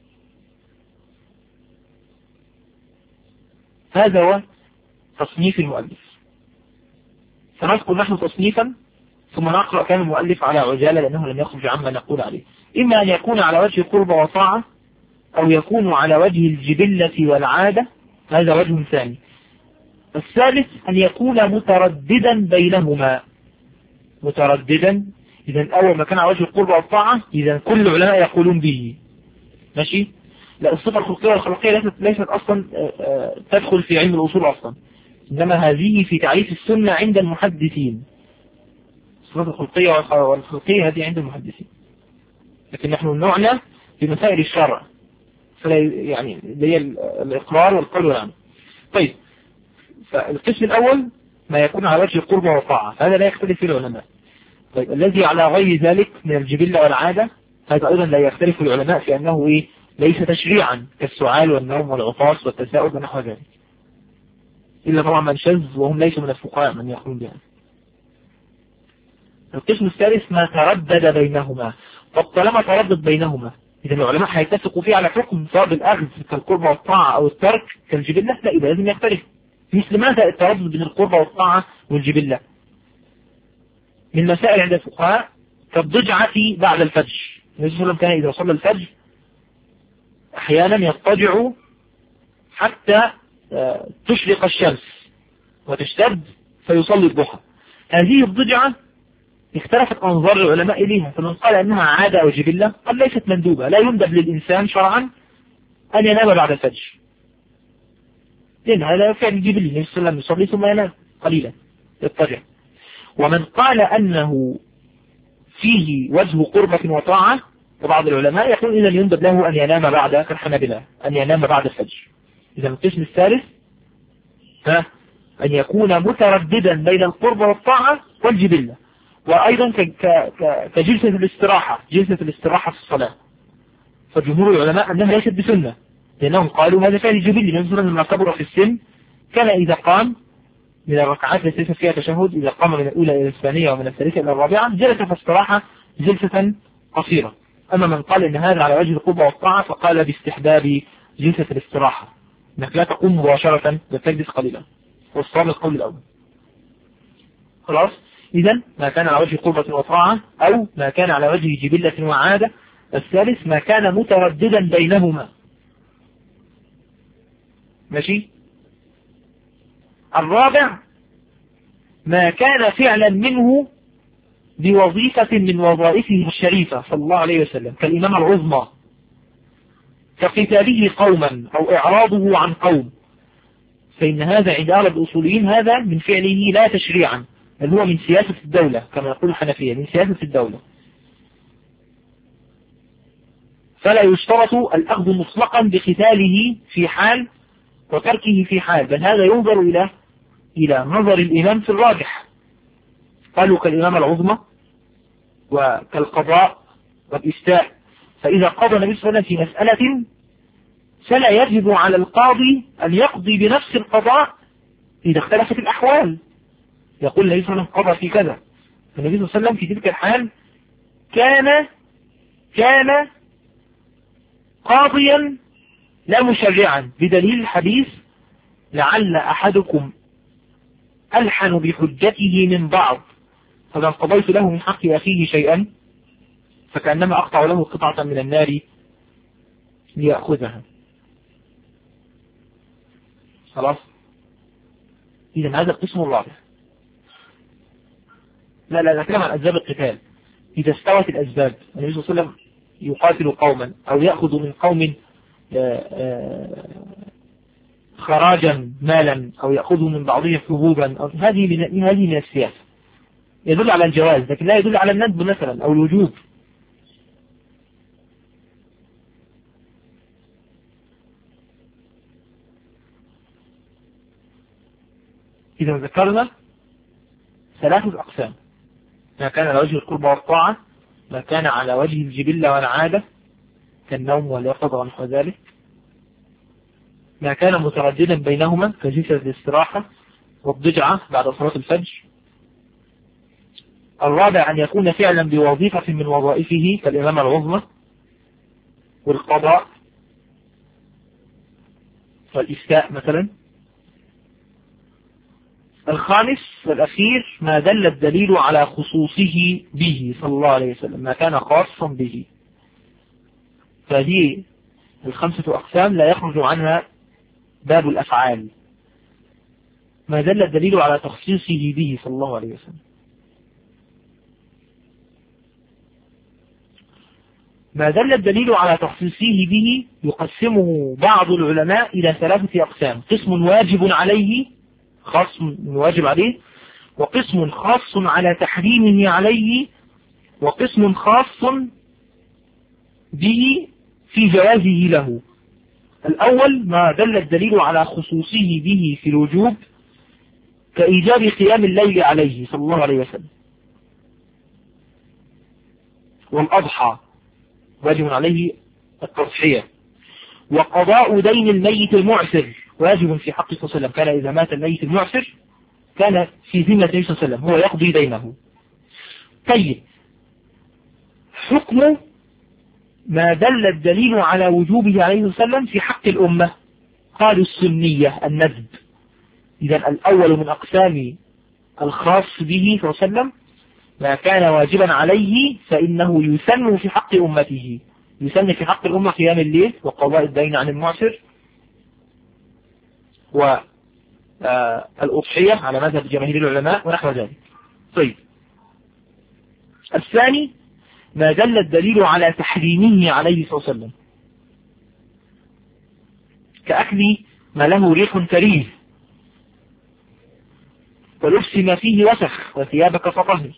هذا هو تصنيف المؤلف. سنذكر نحن تصنيفا ثم نقرأ كلام المؤلف على عجالة لأنه لم يخرج عما نقول عليه. إما أن يكون على وجه قربة وطاعة أو يكون على وجه الجبلة والعادة، هذا وجه ثاني. الثالث أن يكون مترددا بينهما. مترددا، إذا أول ما كان على وجه القربة والطاعة إذا كل العلماء يقولون به، ماشي؟ لا، الصفة الخلقية والخلقية ليست أصلا تدخل في علم الأصول أصلا، إنما هذه في تعريف السنة عند المحدثين. الصفة الخلقية والخلقية هذه عند المحدثين، لكن نحن نعنى بمسائل الشرع، يعني هي الإقرار والقول والعمل. طيب، فالقسم الأول ما يكون على وجه القربة والطاعة، هذا لا يختلف فيه العلماء. طيب، الذي على غير ذلك من الجبلة والعادة هذا أيضا لا يختلف العلماء في أنه ليس تشريعا كالسعال والنوم والعطاس والتساؤل ونحو ذلك، إلا طبعا من شذ وهم ليسوا من الفقهاء من يقولون بها. القسم الثالث ما تردد بينهما. طب طالما تردد بينهما إذا العلماء هيتفقوا فيه على حكم سواء بالأخذ كالقربة والطاعة أو الترك كالجبلة؟ لا، يبقى لازم يختلف. مثل ماذا التردد بين القربة والطاعة والجبلة؟ من مسائل عند الفقهاء كالضجعة بعد الفجر. النبي صلى الله عليه وسلم كان إذا صلى الفجر أحيانا يضطجع حتى تشرق الشمس وتشتد فيصلي الضحى. هذه الضجعة اختلفت أنظار العلماء إليها، فمن قال أنها عادة أو جبلة قال ليست مندوبة، لا يندب للإنسان شرعا أن ينام بعد الفجر، لأن هذا فعل جبلي. النبي صلى الله عليه وسلم يصلي ثم ينام قليلا يضطجع. ومن قال أنه فيه وجه قربة وطاعة وبعض العلماء يقول إذا يندب له أن ينام بعد كالحنابلة أن ينام بعد الفجر. إذا القسم الثالث أن يكون مترددا بين القربة والطاعة والجبلة، وأيضا كجلسة الاستراحة، جلسة الاستراحة في الصلاة. فجمهور العلماء أنها ليست بسنة، لأنهم قالوا هذا فعل جبلي. مثلا لما كبر في السن كان إذا قام من الركعات التي ليس فيها تشهد، إذا قام من الأولى إلى الثانية ومن الثالثة إلى الرابعة جلس في الاستراحة جلسة قصيرة. أما من قال إن هذا على وجه القربة والطاعة فقال باستحباب جلسة الاستراحة، إنك لا تقوم مباشرة بل تجلس قليلا، والصواب القول الأول. خلاص، إذا ما كان على وجه قربة وطاعة أو ما كان على وجه جبلة وعادة. الثالث ما كان مترددا بينهما، ماشي. الرابع ما كان فعلا منه بوظيفة من وظائفه الشريفة صلى الله عليه وسلم كالإمامة العظمى، كقتاله قوما أو إعراضه عن قوم، فإن هذا عند أغلب الأصوليين هذا من فعله لا تشريعا، اللي هو من سياسة الدولة كما يقول الحنفية، من سياسة الدولة. فلا يشترط الأخذ مطلقا بقتاله في حال وتركه في حال، بل هذا ينظر إلى نظر الإمام في الراجح. قالوا كالإمام العظمى وكالقضاء والإفتاء. فإذا قضى النبي صلى الله عليه وسلم في مسألة فلا يجب على القاضي أن يقضي بنفس القضاء إذا اختلفت الأحوال. يقول النبي صلى الله عليه وسلم قضى في كذا، النبي صلى الله عليه وسلم في تلك الحال كان قاضيا لا مشرعا، بدليل الحديث لعل أحدكم ألحن بحجته من بعض، فمن قضيت له من حق أخيه شيئا فكأنما أقطع له قطعة من النار ليأخذها. خلاص، إذا هذا القسم الرابع. لا نتكلم عن أسباب القتال. إذا استوت الأسباب، النبي صلى الله عليه وسلم يقاتل قوما أو يأخذ من قوم خراجا مالا أو يأخذه من بعضهم حبوبا، هذه من السياسة، يدل على الجواز لكن لا يدل على الندب مثلا أو الوجوب. إذا ذكرنا 3 أقسام: ما كان على وجه القربى والطاعة، ما كان على وجه الجبلة والعادة كالنوم واليقظة ونحو ذلك، ما كان مترددا بينهما كجلسة الاستراحة والضجعة بعد صلاة الفجر. الرابع أن يكون فعلا بوظيفة من وظائفه كالإمامة العظمى والقضاء والإفتاء مثلا. الخامس والأخير ما دل الدليل على خصوصه به صلى الله عليه وسلم، ما كان خاصا به. فهذه 5 أقسام لا يخرج عنها باب الأفعال. ما دل الدليل على تخصيصه به صلى الله عليه وسلم. ما دل الدليل على تخصيصه به يقسمه بعض العلماء إلى 3 أقسام: قسم واجب عليه، خاص واجب عليه، وقسم خاص على تحريمه عليه، وقسم خاص به في جوازه له. الأول ما دل الدليل على خصوصه به في الوجوب كإيجاب قيام الليل عليه صلى الله عليه وسلم، والأضحى واجب عليه التضحية، وقضاء دين الميت المعسر واجب في حقه صلى الله عليه وسلم، كان إذا مات الميت المعسر كان في ذمة النبي صلى الله عليه وسلم هو يقضي دينه. طيب، حكم ما دل الدليل على وجوبه عليه وسلم في حق الأمة، قالوا السنية الندب. إذا الأول من أقسام الخاص به صلى الله عليه وسلم ما كان واجبا عليه فإنه يسن في حق أمته، يسن في حق الأمة قيام الليل وقضاء الدين عن المعسر والأضحية على مذهب جماهير العلماء ونحو ذلك. طيب، الثاني ما دل الدليل على تحريمه عليه صلى الله عليه وسلم كأكل ما له ريح كريه ولبس ما فيه وسخ وثيابك فطهر،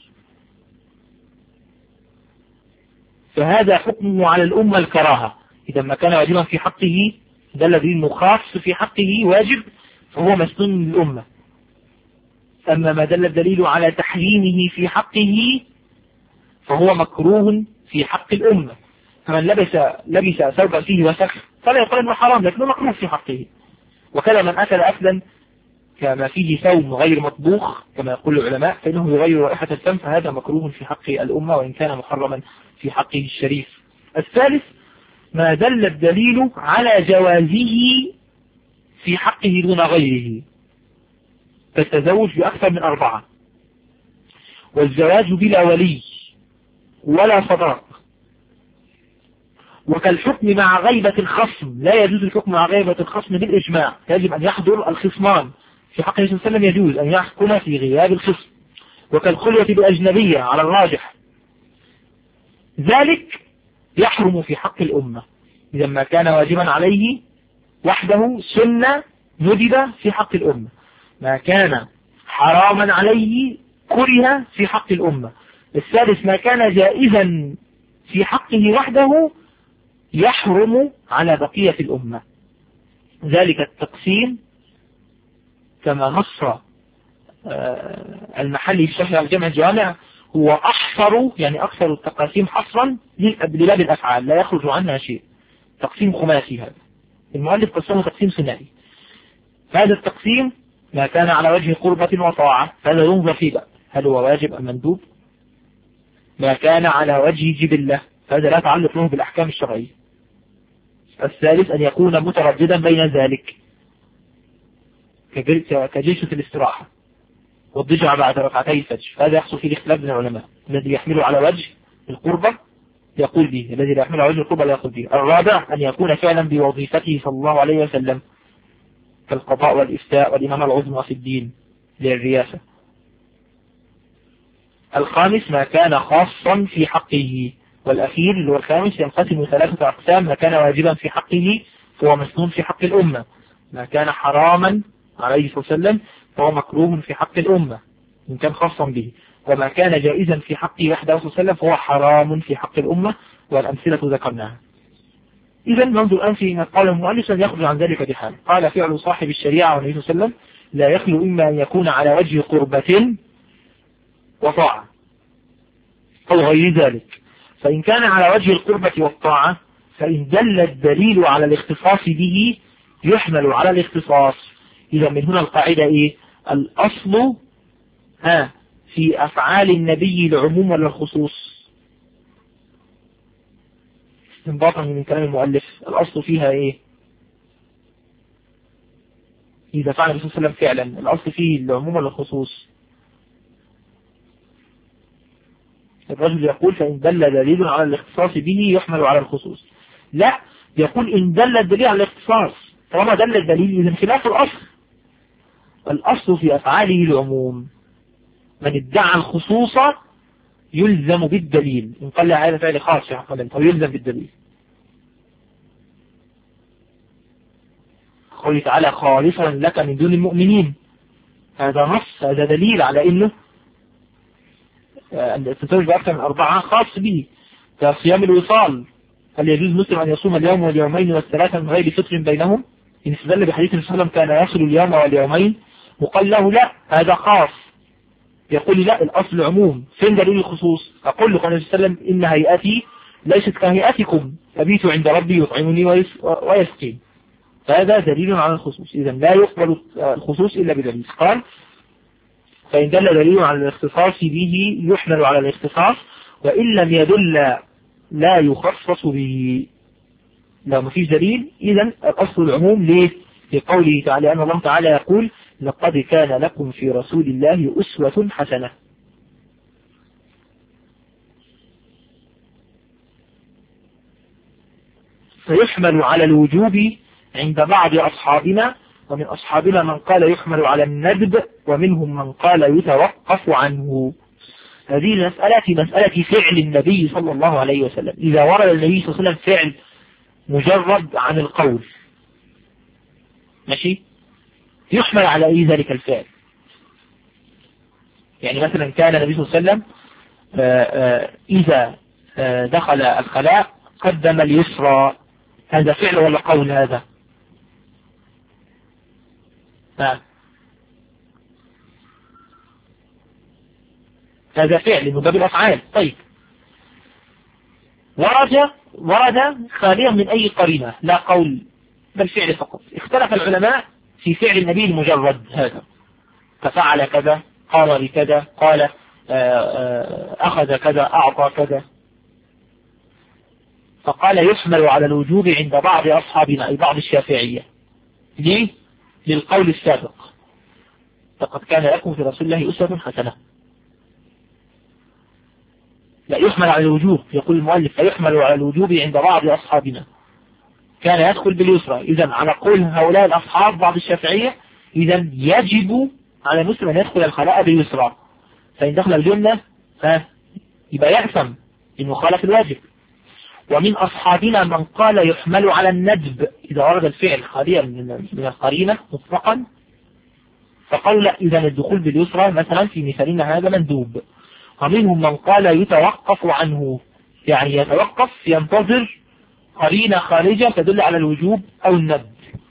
فهذا حكمه على الأمة الكراهة. إذا ما كان واجبا في حقه دل دليل خاص في حقه واجب فهو مسنون للأمة. أما ما دل الدليل على تحريمه في حقه فهو مكروه في حق الأمة. فمن لبس ثوبا فيه وسخ فلا يقول أنه حرام لكنه مكروه في حقه. وكذا من أكل أكلا كما فيه ثوم غير مطبوخ كما يقول العلماء فإنه يغير رائحة الفم، فهذا مكروه في حق الأمة وإن كان محرما في حقه الشريف. الثالث ما دل الدليل على جوازه في حقه دون غيره فالتزوج بأكثر من 4، والزواج بلا ولي ولا صداق، وكالحكم مع غيبة الخصم، لا يجوز الحكم مع غيبة الخصم بالإجماع، يجب أن يحضر الخصمان، في حق النبي صلى الله عليه وسلم يجوز أن يحكم في غياب الخصم، وكالخلوة بأجنبية على الراجح، ذلك يحرم في حق الأمة. إذا ما كان واجبا عليه وحده سنة ندب في حق الأمة، ما كان حراما عليه كره في حق الأمة. الثالث ما كان جائزا في حقه وحده يحرم على بقية الأمة. ذلك التقسيم كما نص المحلي في شرح الجامع الجوامع هو أحصر، يعني أكثر التقاسيم حصرا لباب الأفعال لا يخرج عنها شيء. تقسيم خماسي هذا، المؤلف قسمه تقسيم ثنائي. هذا التقسيم ما كان على وجه قربة وطاعة هذا ينظر فيه بقى هل هو واجب أم مندوب. ما كان على وجه جبلة فهذا لا تعلق له بالأحكام الشرعية. الثالث أن يكون مترددا بين ذلك كجلسة الاستراحة والضجع بعد ركعتي الفجر، هذا يحصل فيه الاختلاف بين العلماء. الذي يحمله على وجه القربة يقول به، الذي لا يحمله على وجه القربة لا يقول به. الرابع أن يكون فعلا بوظيفته صلى الله عليه وسلم كالقضاء والإفتاء والإمامة العظمى في الدين للرياسة. الخامس ما كان خاصا في حقه. والأخير اللي هو الخامس ينقسم 3 أقسام: ما كان واجبا في حقه فهو مسنون في حق الأمة، ما كان حراما عليه الصلاة والسلام فهو مكروه في حق الأمة إن كان خاصا به، وما كان جائزا في حقه وحده صلى الله عليه وسلم فهو حرام في حق الأمة، والأمثلة ذكرناها. إذا ننظر الآن في ما قال المؤلف لن يخرج عن ذلك بحال. قال: فعل صاحب الشريعة والنبي صلى الله عليه وسلم لا يخلو إما أن يكون على وجه قربة وطاعة أو غير ذلك. فإن كان على وجه القربة والطاعة فإن دل الدليل على الاختصاص به يحمل على الاختصاص. إذا من هنا القاعدة إيه؟ الأصل في أفعال النبي العموم ولا الخصوص؟ استنباطا من كلام المؤلف الأصل فيها إيه؟ إذا فعل النبي صلى الله عليه وسلم فعلا الأصل فيه العموم ولا الخصوص؟ الرجل يقول فإن دل دليل على الاختصاص به يحمل على الخصوص. لا، يقول إن دل الدليل على الاختصاص، طالما دل الدليل إذن خلاف الأصل. الأصل في أفعاله العموم، من ادعى الخصوص يلزم بالدليل، إن قال هذا فعل خاص في حق الله فيلزم بالدليل. قوله تعالى: خالصا لك من دون المؤمنين، هذا نص، هذا دليل على إنه التزوج بأكثر من 4 خاص به. كصيام الوصال، هل يجوز مسلم أن يصوم اليوم واليومين والثلاثة من غير فطر بينهم؟ إن استدل بحديث النبي صلى الله عليه وسلم كان يصل اليوم واليومين، وقال له لا هذا خاص. يقول لي لا، الأصل عموم، فين دليل الخصوص؟ أقول له قال النبي صلى الله عليه وسلم: إن هيئتي ليست كهيئتكم، أبيت عند ربي يطعمني ويسقين. فهذا دليل على الخصوص. إذا لا يقبل الخصوص إلا بدليل. قال: فإن دل دليل على الاختصاص به يحمل على الاختصاص، وإن لم يدل لا يخصص به. لو ما فيش دليل إذا الأصل العموم. ليه؟ لقوله تعالى أن الله تعالى يقول: لقد كان لكم في رسول الله أسوة حسنة. فيحمل على الوجوب عند بعض أصحابنا، ومن أصحابنا من قال يحمل على الندب، ومنهم من قال يتوقف عنه. هذه المسألة في مسألة فعل النبي صلى الله عليه وسلم. إذا ورد النبي صلى الله عليه وسلم فعل مجرد عن القول ماشي، يحمل على أي ذلك الفعل. يعني مثلا كان النبي صلى الله عليه وسلم إذا دخل الخلاء قدم اليسرى، هذا فعل ولا قول؟ هذا هذا فعل من باب الأفعال. طيب، ورد خاليا من أي قرينة، لا قول بل فعل فقط. اختلف العلماء في فعل النبي المجرد هذا، ففعل كذا، قال لكذا، قال أخذ كذا، أعطى كذا. فقال يحمل على الوجوب عند بعض أصحابنا أي بعض الشافعية. ليه؟ للقول السابق: لقد كان لكم في رسول الله أسوة حسنة. لا، يحمل على الوجوب. يقول المؤلف: فيحمل على الوجوب عند بعض أصحابنا، كان يدخل باليسرى. إذا على قول هؤلاء الأصحاب بعض الشافعية إذا يجب على المسلم أن يدخل الخلاء باليسرى، فإن دخل الجنة يبقى يأثم إنه خالف الواجب. ومن أصحابنا من قال يحمل على الندب، إذا ورد الفعل خاليا من القرينة مطلقا فقالوا لا، إذا الدخول باليسرى مثلا في مثالنا هذا مندوب. ومنهم من قال يتوقف عنه، يعني يتوقف ينتظر قرينة خارجة تدل على الوجوب أو الندب.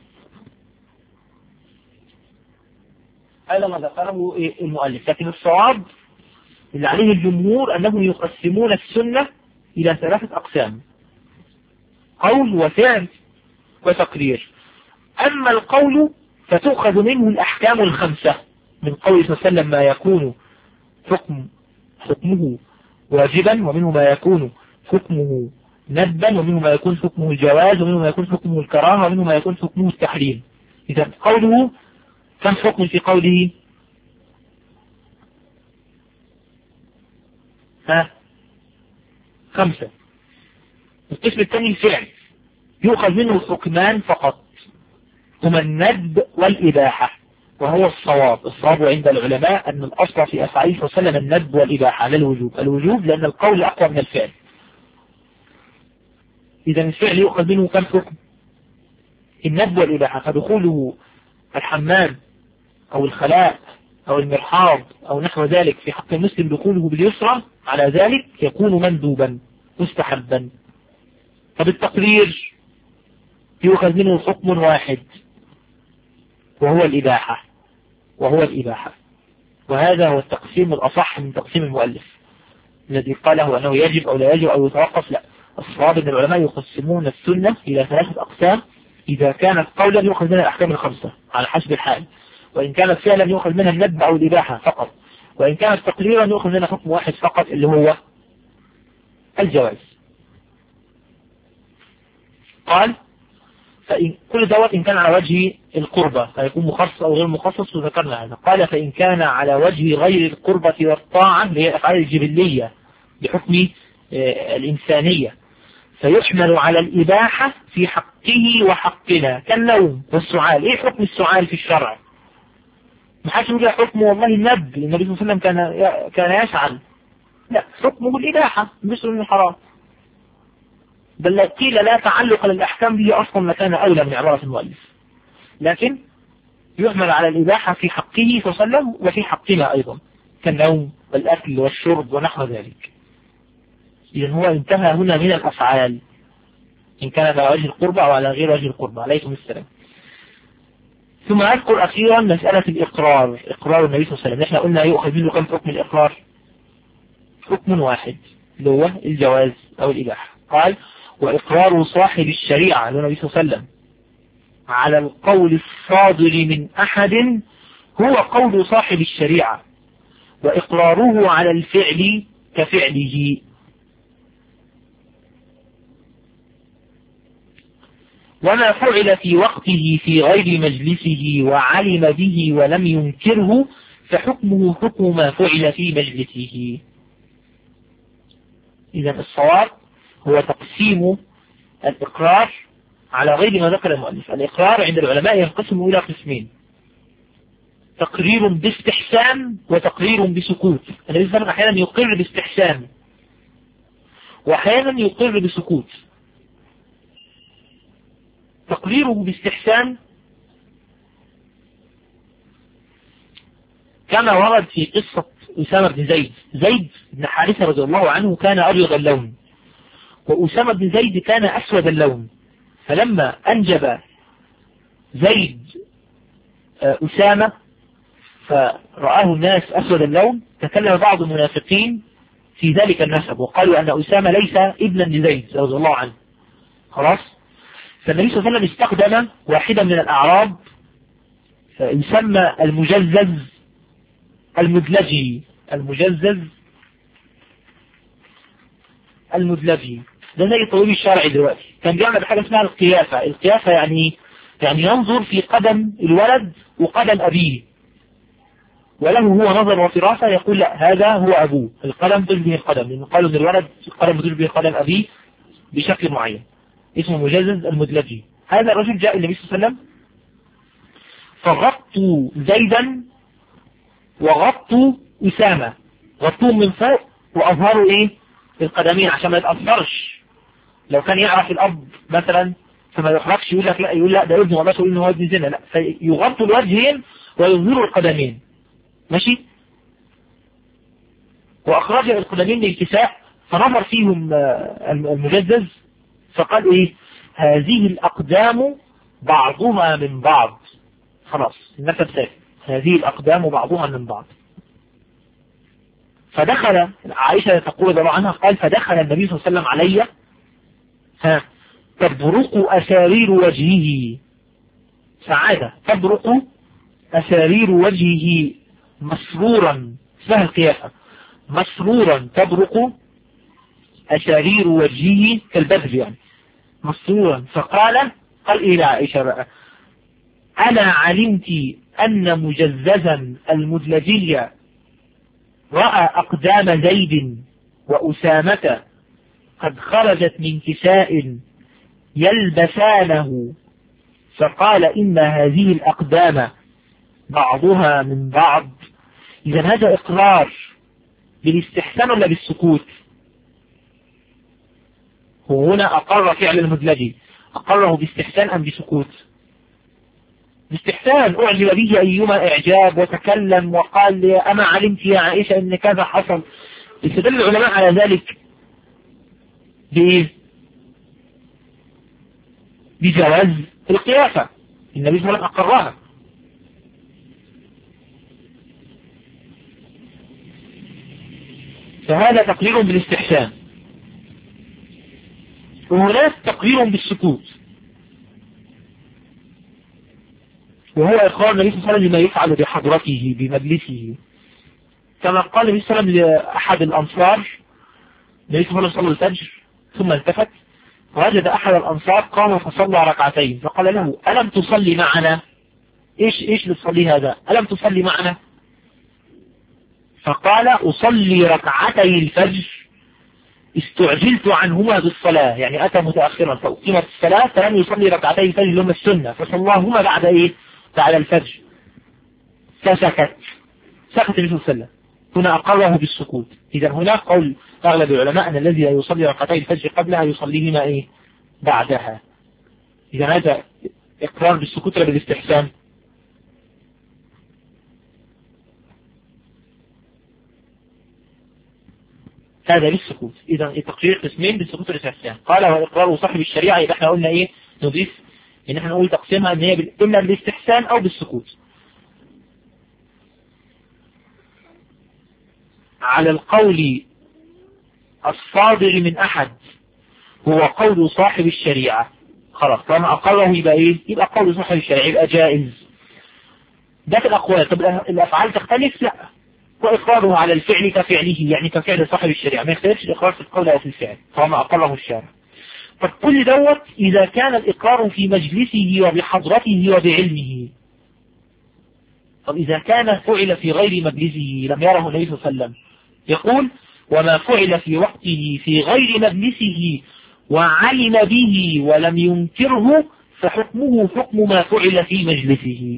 هذا ما ذكره المؤلف، لكن الصواب اللي عليه الجمهور أنهم يقسمون السنة إلى 3 أقسام: قول وفعل وتقرير. أما القول فتؤخذ منه الأحكام ال5 من قوله صلى الله عليه وسلم: ما يكون حكمه واجبا، ومنه ما يكون حكمه ندبا، ومنه ما يكون حكمه الجواز، ومنه ما يكون حكمه الكراهة، ومنه ما يكون حكمه التحريم. إذا قوله كم حكم في قوله؟ 5. القسم الثاني الفعل، يؤخذ منه حكمان فقط، هما الندب والإباحة، وهو الصواب عند العلماء أن الأصل في أفعاله صلى الله عليه وسلم الندب والإباحة لا الوجوب، لأن القول أقوى من الفعل. إذا الفعل يؤخذ منه كم حكم؟ الندب والإباحة، فدخوله الحمام أو الخلاء أو المرحاض أو نحو ذلك في حق المسلم دخوله باليسرى على ذلك يكون مندوبا مستحبا. فبالتقرير يؤخذ منه حكم واحد وهو الإباحة، وهذا هو التقسيم الأصح من تقسيم المؤلف الذي قاله أنه يجب أو لا يجب أو يتوقف. لا، الصواب أن العلماء يقسمون السنة إلى 3 أقسام: إذا كانت قولا يؤخذ منها الأحكام ال5 على حسب الحال، وإن كانت فعلا يؤخذ منها الندب أو الإباحة فقط، وإن كانت تقريرا يؤخذ منها حكم واحد فقط اللي هو الجواز. قال: فإن كل دوت إن كان على وجه القربة فيكون مخصص أو غير مخصص، وذكرنا هذا. قال: فإن كان على وجه غير القربة والطاعة اللي هي الأفعال الجبلية بحكم الإنسانية فيحمل على الإباحة في حقه وحقنا، كالنوم والسعال. إيه حكم السعال في الشرع؟ ما حدش يقول حكمه والله النب، النبي صلى الله عليه وسلم كان يسعل. لا، حكمه الإباحة مثل من الحرام، بل قيل لا تعلق للأحكام به أصلا لكان أولى من عبارة المؤلف، لكن يحمل على الإباحة في حقه صلى الله عليه وسلم وفي حقنا أيضا، كالنوم والأكل والشرب ونحو ذلك. إذن هو انتهى هنا من الأفعال إن كانت على وجه القربة أو على غير وجه القربة عليكم السلام. ثم أذكر أخيرا مسألة الإقرار، إقرار النبي صلى الله عليه وسلم. نحن قلنا يؤخذ منه كم حكم الإقرار؟ حكم واحد اللي هو الجواز أو الإباحة. قال: وإقرار صاحب الشريعة النبي صلى الله عليه وسلم على القول الصادر من أحد هو قول صاحب الشريعة، وإقراره على الفعل كفعله. وما فعل في وقته في غير مجلسه وعلم به ولم ينكره فحكمه حكم ما فعل في مجلسه. إذا الصواب هو تقسيم الإقرار على غير ما ذكر المؤلف. الإقرار عند العلماء ينقسم إلى قسمين: تقرير باستحسان وتقرير بسكوت. النبي صلى الله عليه وسلم أحيانا يقر باستحسان وأحيانا يقر بسكوت. تقريره باستحسان كما ورد في قصة أسامة بن زيد بن حارثة رضي الله عنه كان أبيض اللون، وأسامة بن زيد كان أسود اللون، فلما أنجب زيد أسامة فرآه الناس أسود اللون تكلم بعض المنافقين في ذلك النسب وقالوا أن أسامة ليس ابنا لزيد رضي الله عنه. خلاص، فالنبي صلى الله عليه وسلم استخدم واحدا من الأعراب يسمى المجزز المدلجي، ده زي الطبيب الشرعي دلوقتي، كان بيعمل بحاجة اسمها القيافة يعني ينظر في قدم الولد وقدم أبيه، وله هو نظر وفراسة يقول لا هذا هو أبوه، القدم تشبه القدم، لأنه قالوا أن الولد القدم تشبه قدم أبيه بشكل معين، اسمه مجزز المدلجي. هذا الرجل جاء النبي صلى الله عليه وسلم فغطوا زيدا وغطوا أسامة، غطوهم من فوق وأظهروا القدمين عشان ما يتأثرش. لو كان يعرف الأب مثلا فما يحركش يقول لك لا، يقول لا ده ابن والله يقول إن هو ابن زنا، لا، فيغطوا الوجهين ويظهروا القدمين. ماشي. وأخرج القدمين للكساء فنظر فيهم المجزز فقال إيه؟ هذه الأقدام بعضها من بعض. خلاص النسب ثابت، هذه الأقدام بعضها من بعض. فدخل عائشة تقول رضي الله عنها قال فدخل النبي صلى الله عليه وسلم علي تبرق أسارير وجهه، سعادة، تبرق أسارير وجهه مسرورا، اسمها القيافة، مسرورا تبرق أسارير وجهه كالبدر يعني مسرورا. فقال إلى عائشة بقى ألا علمت أن مجززا المدلجي رأى أقدام زيد وأسامة قد خرجت من كساء يلبسانه، فقال إن هذه الأقدام بعضها من بعض. إذا هذا إقرار بالاستحسان ولا بالسكوت؟ هو هنا أقر فعل المدلجي، أقره باستحسان أم بسكوت؟ باستحسان، أعجب به أيما إعجاب وتكلم وقال أما علمت يا عائشة إن كذا حصل. استدل العلماء على ذلك بإيه؟ بجواز القيافة، النبي صلى الله عليه وسلم أقرها. فهذا تقرير بالاستحسان، وهناك تقرير بالسكوت، وهو إقرار النبي صلى الله عليه وسلم لما يفعل بحضرته بمجلسه، كما قال النبي صلى الله عليه وسلم لأحد الأنصار، النبي صلى الله عليه وسلم الفجر ثم التفت ووجد أحد الأنصار قام فصلى ركعتين، فقال له ألم تصلي معنا؟ إيش بتصلي هذا؟ ألم تصلي معنا؟ فقال أصلي ركعتي الفجر استعجلت عنهما بالصلاة، يعني أتى متأخرا فأقيمت الصلاة فلم يصلي ركعتي الفجر اللي هم السنة، فصلاهما بعد إيه؟ بعد الفجر. فسكت، سكت النبي صلى الله عليه وسلم، هنا أقره بالسكوت. إذا هنا قول أغلب العلماء أن الذي يصلي ركعتي الفجر قبلها يصليهما إيه؟ بعدها. إذا هذا إقرار بالسكوت ولا بالاستحسان؟ هذا بالسكوت. إذا التقرير قسمين بالسكوت والاستحسان. قال وإقرار صاحب الشريعة، يبقى احنا قلنا إيه؟ نضيف إن احنا نقول تقسيمها إن هي إما بالاستحسان أو بالسكوت. على القول الصادر من أحد هو قول صاحب الشريعة، خلاص طالما أقره يبقى إيه؟ يبقى قول صاحب الشريعة، يبقى جائز. ده في الأقوال. طب الأفعال تختلف؟ لا، وإقراره على الفعل كفعله، يعني كفعل صاحب الشريعة، ما يختلفش الإقرار في القول أو في الفعل طالما أقره الشارع. فكل دوت إذا كان الإقرار في مجلسه وبحضرته وبعلمه. طب إذا كان فعل في غير مجلسه لم يره النبي صلى الله عليه وسلم، يقول وما فعل في وقته في غير مجلسه وعلم به ولم ينكره فحكمه حكم ما فعل في مجلسه.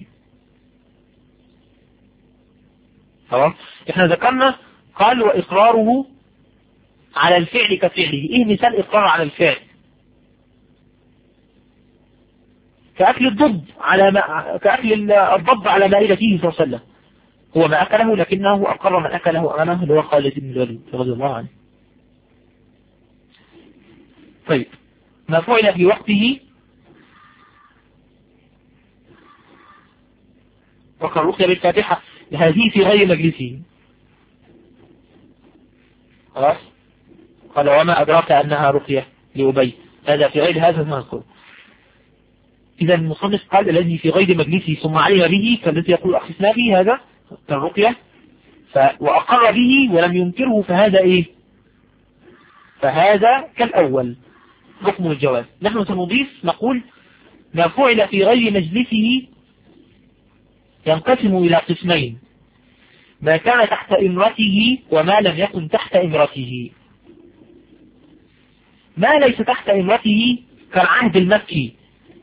تمام؟ احنا ذكرنا قال وإقراره على الفعل كفعله. ايه مثال إقرار على الفعل؟ كأكل الضب كأكل الضب على مائدته صلى الله عليه وسلم، هو ما أكله لكنه أقر من أكله أمامه اللي هو خالد بن الوليد رضي الله عنه. طيب ما فعل في وقته وكالرقية بالفاتحة هذه في غير مجلسه، خلاص قال وما أدراك أنها رقية لأبي، هذا في غير هذا المذكور. إذا المصنف قال الذي في غير مجلسه ثم علم به كالذي يقول أخذنا به هذا كالرقية وأقر به ولم ينكره فهذا إيه؟ فهذا كالأول حكم الجواز. نحن سنضيف نقول ما فعل في غير مجلسه ينقسم إلى قسمين: ما كان تحت إمرته وما لم يكن تحت إمرته. ما ليس تحت إمرته كالعهد المكي،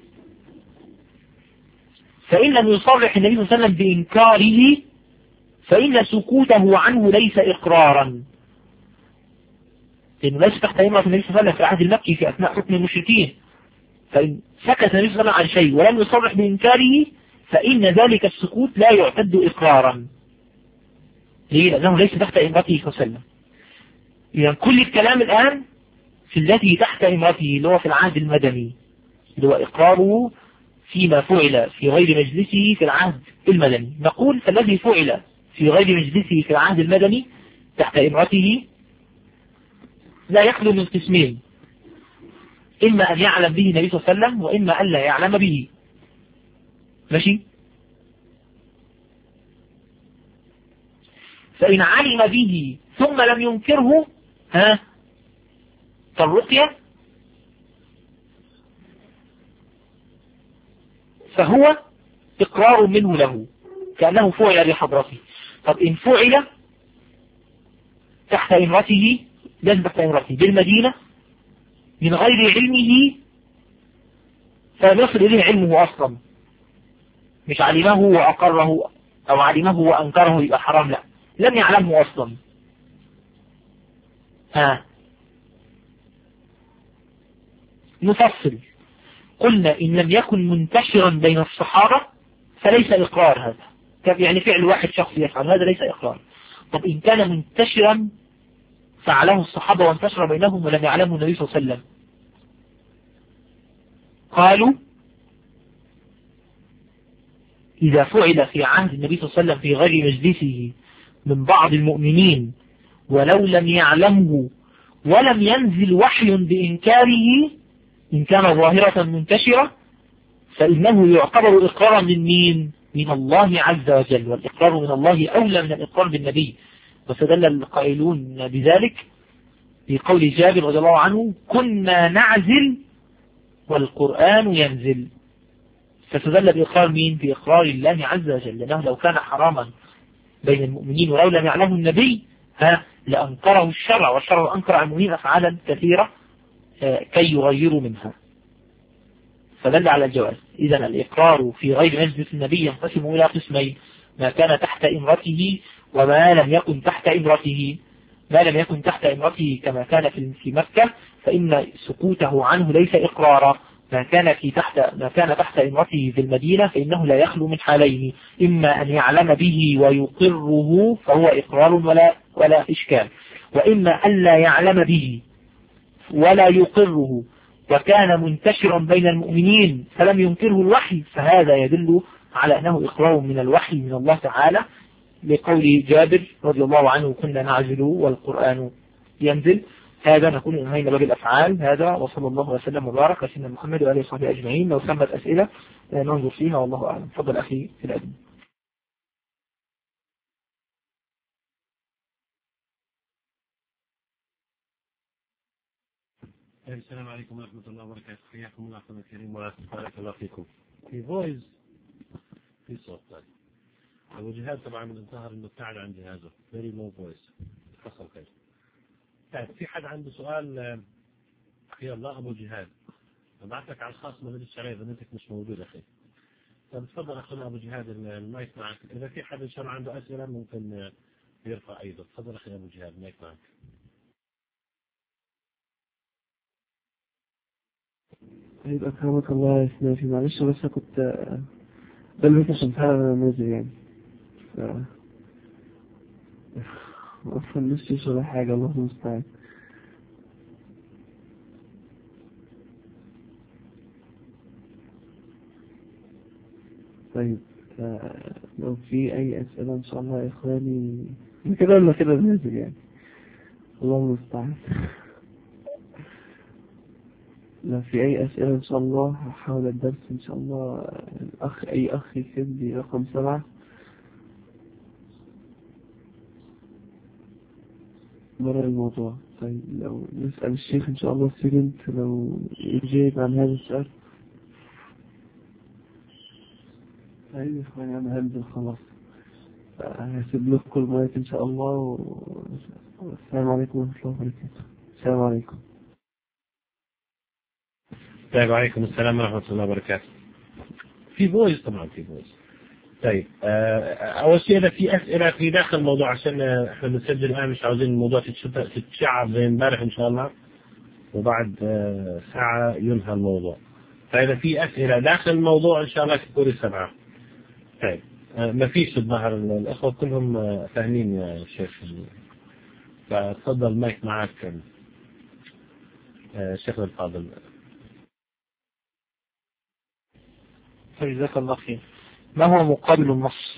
فإن لم يصرح النبي صلى الله عليه وسلم بإنكاره فإن سكوته عنه ليس إقرارا، لأنه ليس تحت إمرة النبي صلى الله عليه وسلم في العهد المكي في أثناء حكم المشركين، فإن سكت النبي صلى الله عليه وسلم عن شيء ولم يصرح بإنكاره فإن ذلك السكوت لا يعتد إقرارا. ليه؟ لأنه ليس تحت إمرته صلى الله عليه وسلم. إذا كل الكلام الآن في التي تحت إمرته اللي هو في العهد المدني، اللي هو إقراره فيما فعل في غير مجلسه في العهد المدني. نقول فالذي فعل في غير مجلسه في العهد المدني تحت إمرته لا يخلو من قسمين: إما أن يعلم به النبي صلى الله عليه وسلم، وإما أن لا يعلم به. ماشي؟ فإن علم به ثم لم ينكره فالرقية فهو إقرار منه له كأنه فعل بحضرته. طب إن فعل تحت إمرته، لازم تحت إمرته بالمدينة من غير علمه، فلم يصل إليه علمه أصلا، مش علمه وأقره أو علمه وأنكره يبقى حرام، لا، لم يعلمه أصلا. نفصل. قلنا إن لم يكن منتشرا بين الصحابة فليس إقرار هذا، يعني فعل واحد شخص يفعل هذا ليس إقرار. طب إن كان منتشرا فعله الصحابة وانتشر بينهم ولم يعلمه النبي صلى الله عليه وسلم، قالوا إذا فعل في عهد النبي صلى الله عليه وسلم في غير مجلسه من بعض المؤمنين ولو لم يعلمه ولم ينزل وحي بإنكاره إن كان ظاهرة منتشرة فإنه يعتبر إقرارا من مين؟ من الله عز وجل، والإقرار من الله أولى من الإقرار بالنبي. واستدل القائلون بذلك في قول جابر رضي الله عنه: كنا نعزل والقرآن ينزل. فاستدل بإقرار مين؟ بإقرار الله عز وجل، لأنه لو كان حراما بين المؤمنين ولو لم يعلمه النبي لأنكره الشرع، والشرع أنكر على المؤمنين أفعالا كثيرة كي يغيروا منها، فدل على الجواز. إذن الإقرار في غير مجلس النبي ينقسم إلى قسمين: ما كان تحت إمرته وما لم يكن تحت إمرته. ما لم يكن تحت إمرته كما كان في مكة فإن سكوته عنه ليس إقرارا. ما كان تحت إمرته في المدينة فإنه لا يخلو من حالين: إما أن يعلم به ويقره فهو إقرار ولا إشكال، وإما أن لا يعلم به ولا يقره وكان منتشرا بين المؤمنين فلم ينكره الوحي، فهذا يدل على أنه إقرار من الوحي من الله تعالى، لقول جابر رضي الله عنه: كنا نعزل والقرآن ينزل. هذا نكون انهينا باب الأفعال هذا، وصلى الله وسلم وبارك على سيدنا محمد وآله وصحبه أجمعين. لو سمت أسئلة ننظر فيها والله أعلم. تفضل أخي في الأدب. السلام عليكم ورحمة الله وبركاته. حياكم الله أخونا الكريم وبارك الله فيكم. في فويس في صوت طيب. أبو جهاد طبعا من الظاهر إنه ابتعد عن جهازه very low voice. حصل خير. طيب في حد عنده سؤال؟ أخي الله أبو جهاد بعثك على الخاص ما بديش عليه إذا أنتك مش موجود أخي. طيب تفضل أخونا أبو جهاد المايك معك. إذا في حد إن شاء الله عنده أسئلة ممكن يرفع أيضا. تفضل أخي أبو جهاد المايك معك. طيب أكرمك الله يا سيدي، معلش بس كنت بلبس عشان فعلا نازل يعني أصلا نفسي ولا حاجة، الله المستعان. طيب لو في أي أسئلة إن شاء الله يا إخواني كده ولا كده نازل يعني، الله المستعان. لو في أي أسئلة إن شاء الله هحاول الدرس إن شاء الله. أي أخ يكتب لي رقم 7 مرة الموضوع. طيب لو نسأل الشيخ إن شاء الله سيرنت لو يجيب عن هذا السؤال. طيب يا إخواني أنا هنزل خلاص، هسيب لكم المايك إن شاء الله والسلام عليكم ورحمة الله وبركاته. السلام عليكم. طيب وعليكم السلام ورحمة الله وبركاته. في فويس طبعا في فويس. طيب أول شيء إذا في أسئلة في داخل الموضوع عشان إحنا بنسجل الآن مش عاوزين الموضوع تتشعب زي امبارح إن شاء الله، وبعد ساعة ينهى الموضوع. فإذا في أسئلة داخل الموضوع إن شاء الله تكوني سمعها. طيب ما فيش الظاهر الأخوة كلهم فاهمين يا شيخ، فتفضل مايك معك شيخ الفاضل. جزاك الله خير. ما هو مقابل النص؟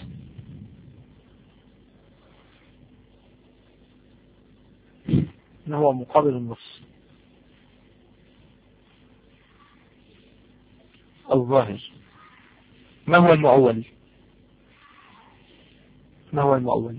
ما هو مقابل النص؟ الظاهر. ما هو المؤول؟ ما هو المؤول؟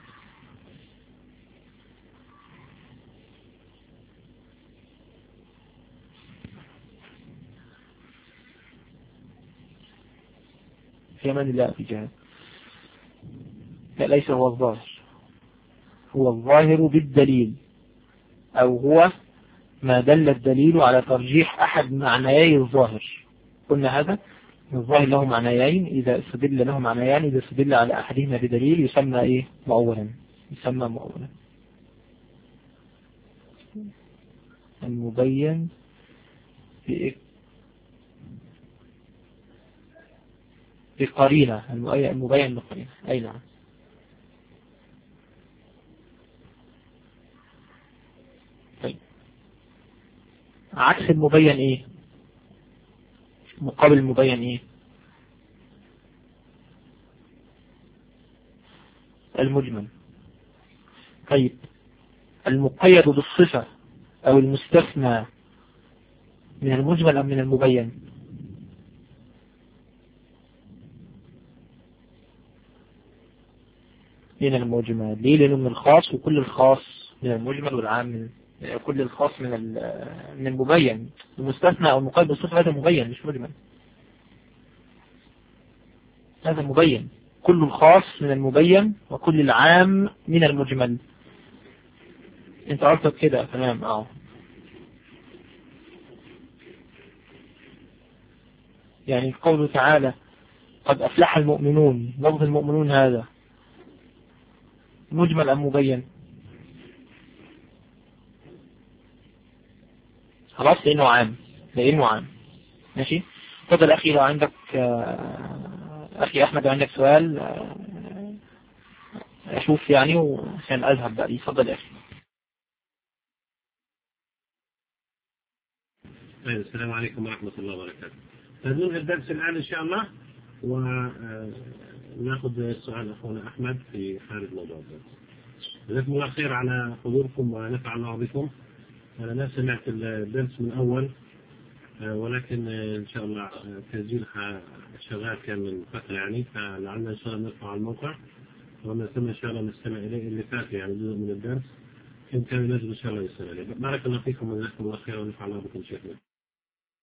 في من لا في جهة. لا، ليس هو الظاهر. هو الظاهر بالدليل، أو هو ما دل الدليل على ترجيح أحد معنيي الظاهر. قلنا هذا الظاهر له معنيين، إذا استدل له معنيان، إذا استدل على أحدهما بدليل يسمى إيه؟ مؤولا. يسمى مؤولا. المبين بقرينة. المبين بقرينة. أي نعم. طيب، عكس المبين إيه؟ مقابل المبين إيه؟ المجمل. طيب، المقيد بالصفة أو المستثنى من المجمل أم من المبين؟ من المجمل. ليه؟ لأنه من الخاص، وكل الخاص من المجمل، والعام من كل الخاص من المبين. المستثنى أو المقيد بالصفة هذا مبين مش مجمل. هذا مبين. كل الخاص من المبين وكل العام من المجمل. انت قلت كده تمام. يعني قوله تعالى قد أفلح المؤمنون، لفظ المؤمنون هذا مجمل أم مبين؟ خلاص، لأنه عام. ماشي. تفضل أخي، لو عندك أخي أحمد، لو عندك سؤال أشوف يعني، وعشان أذهب بقى. تفضل أخي. السلام عليكم ورحمة الله وبركاته. ننهي الدرس الآن إن شاء الله، ونأخذ سؤال أخونا أحمد في خارج موضوع الدرس. جزاكم الله خير على حضوركم ونفع الله بكم. أنا ما سمعت الدرس من أول، ولكن إن شاء الله تسجيلها شغال كان من فترة يعني، فلعلنا إن شاء الله نرفع على الموقع، ومن ثم إن شاء الله نستمع إليه اللي فات يعني جزء من الدرس إن كان نجد إن شاء الله يستمع إليه. بارك الله فيكم وجزاكم الله خير ونفع الله بكم شيخنا.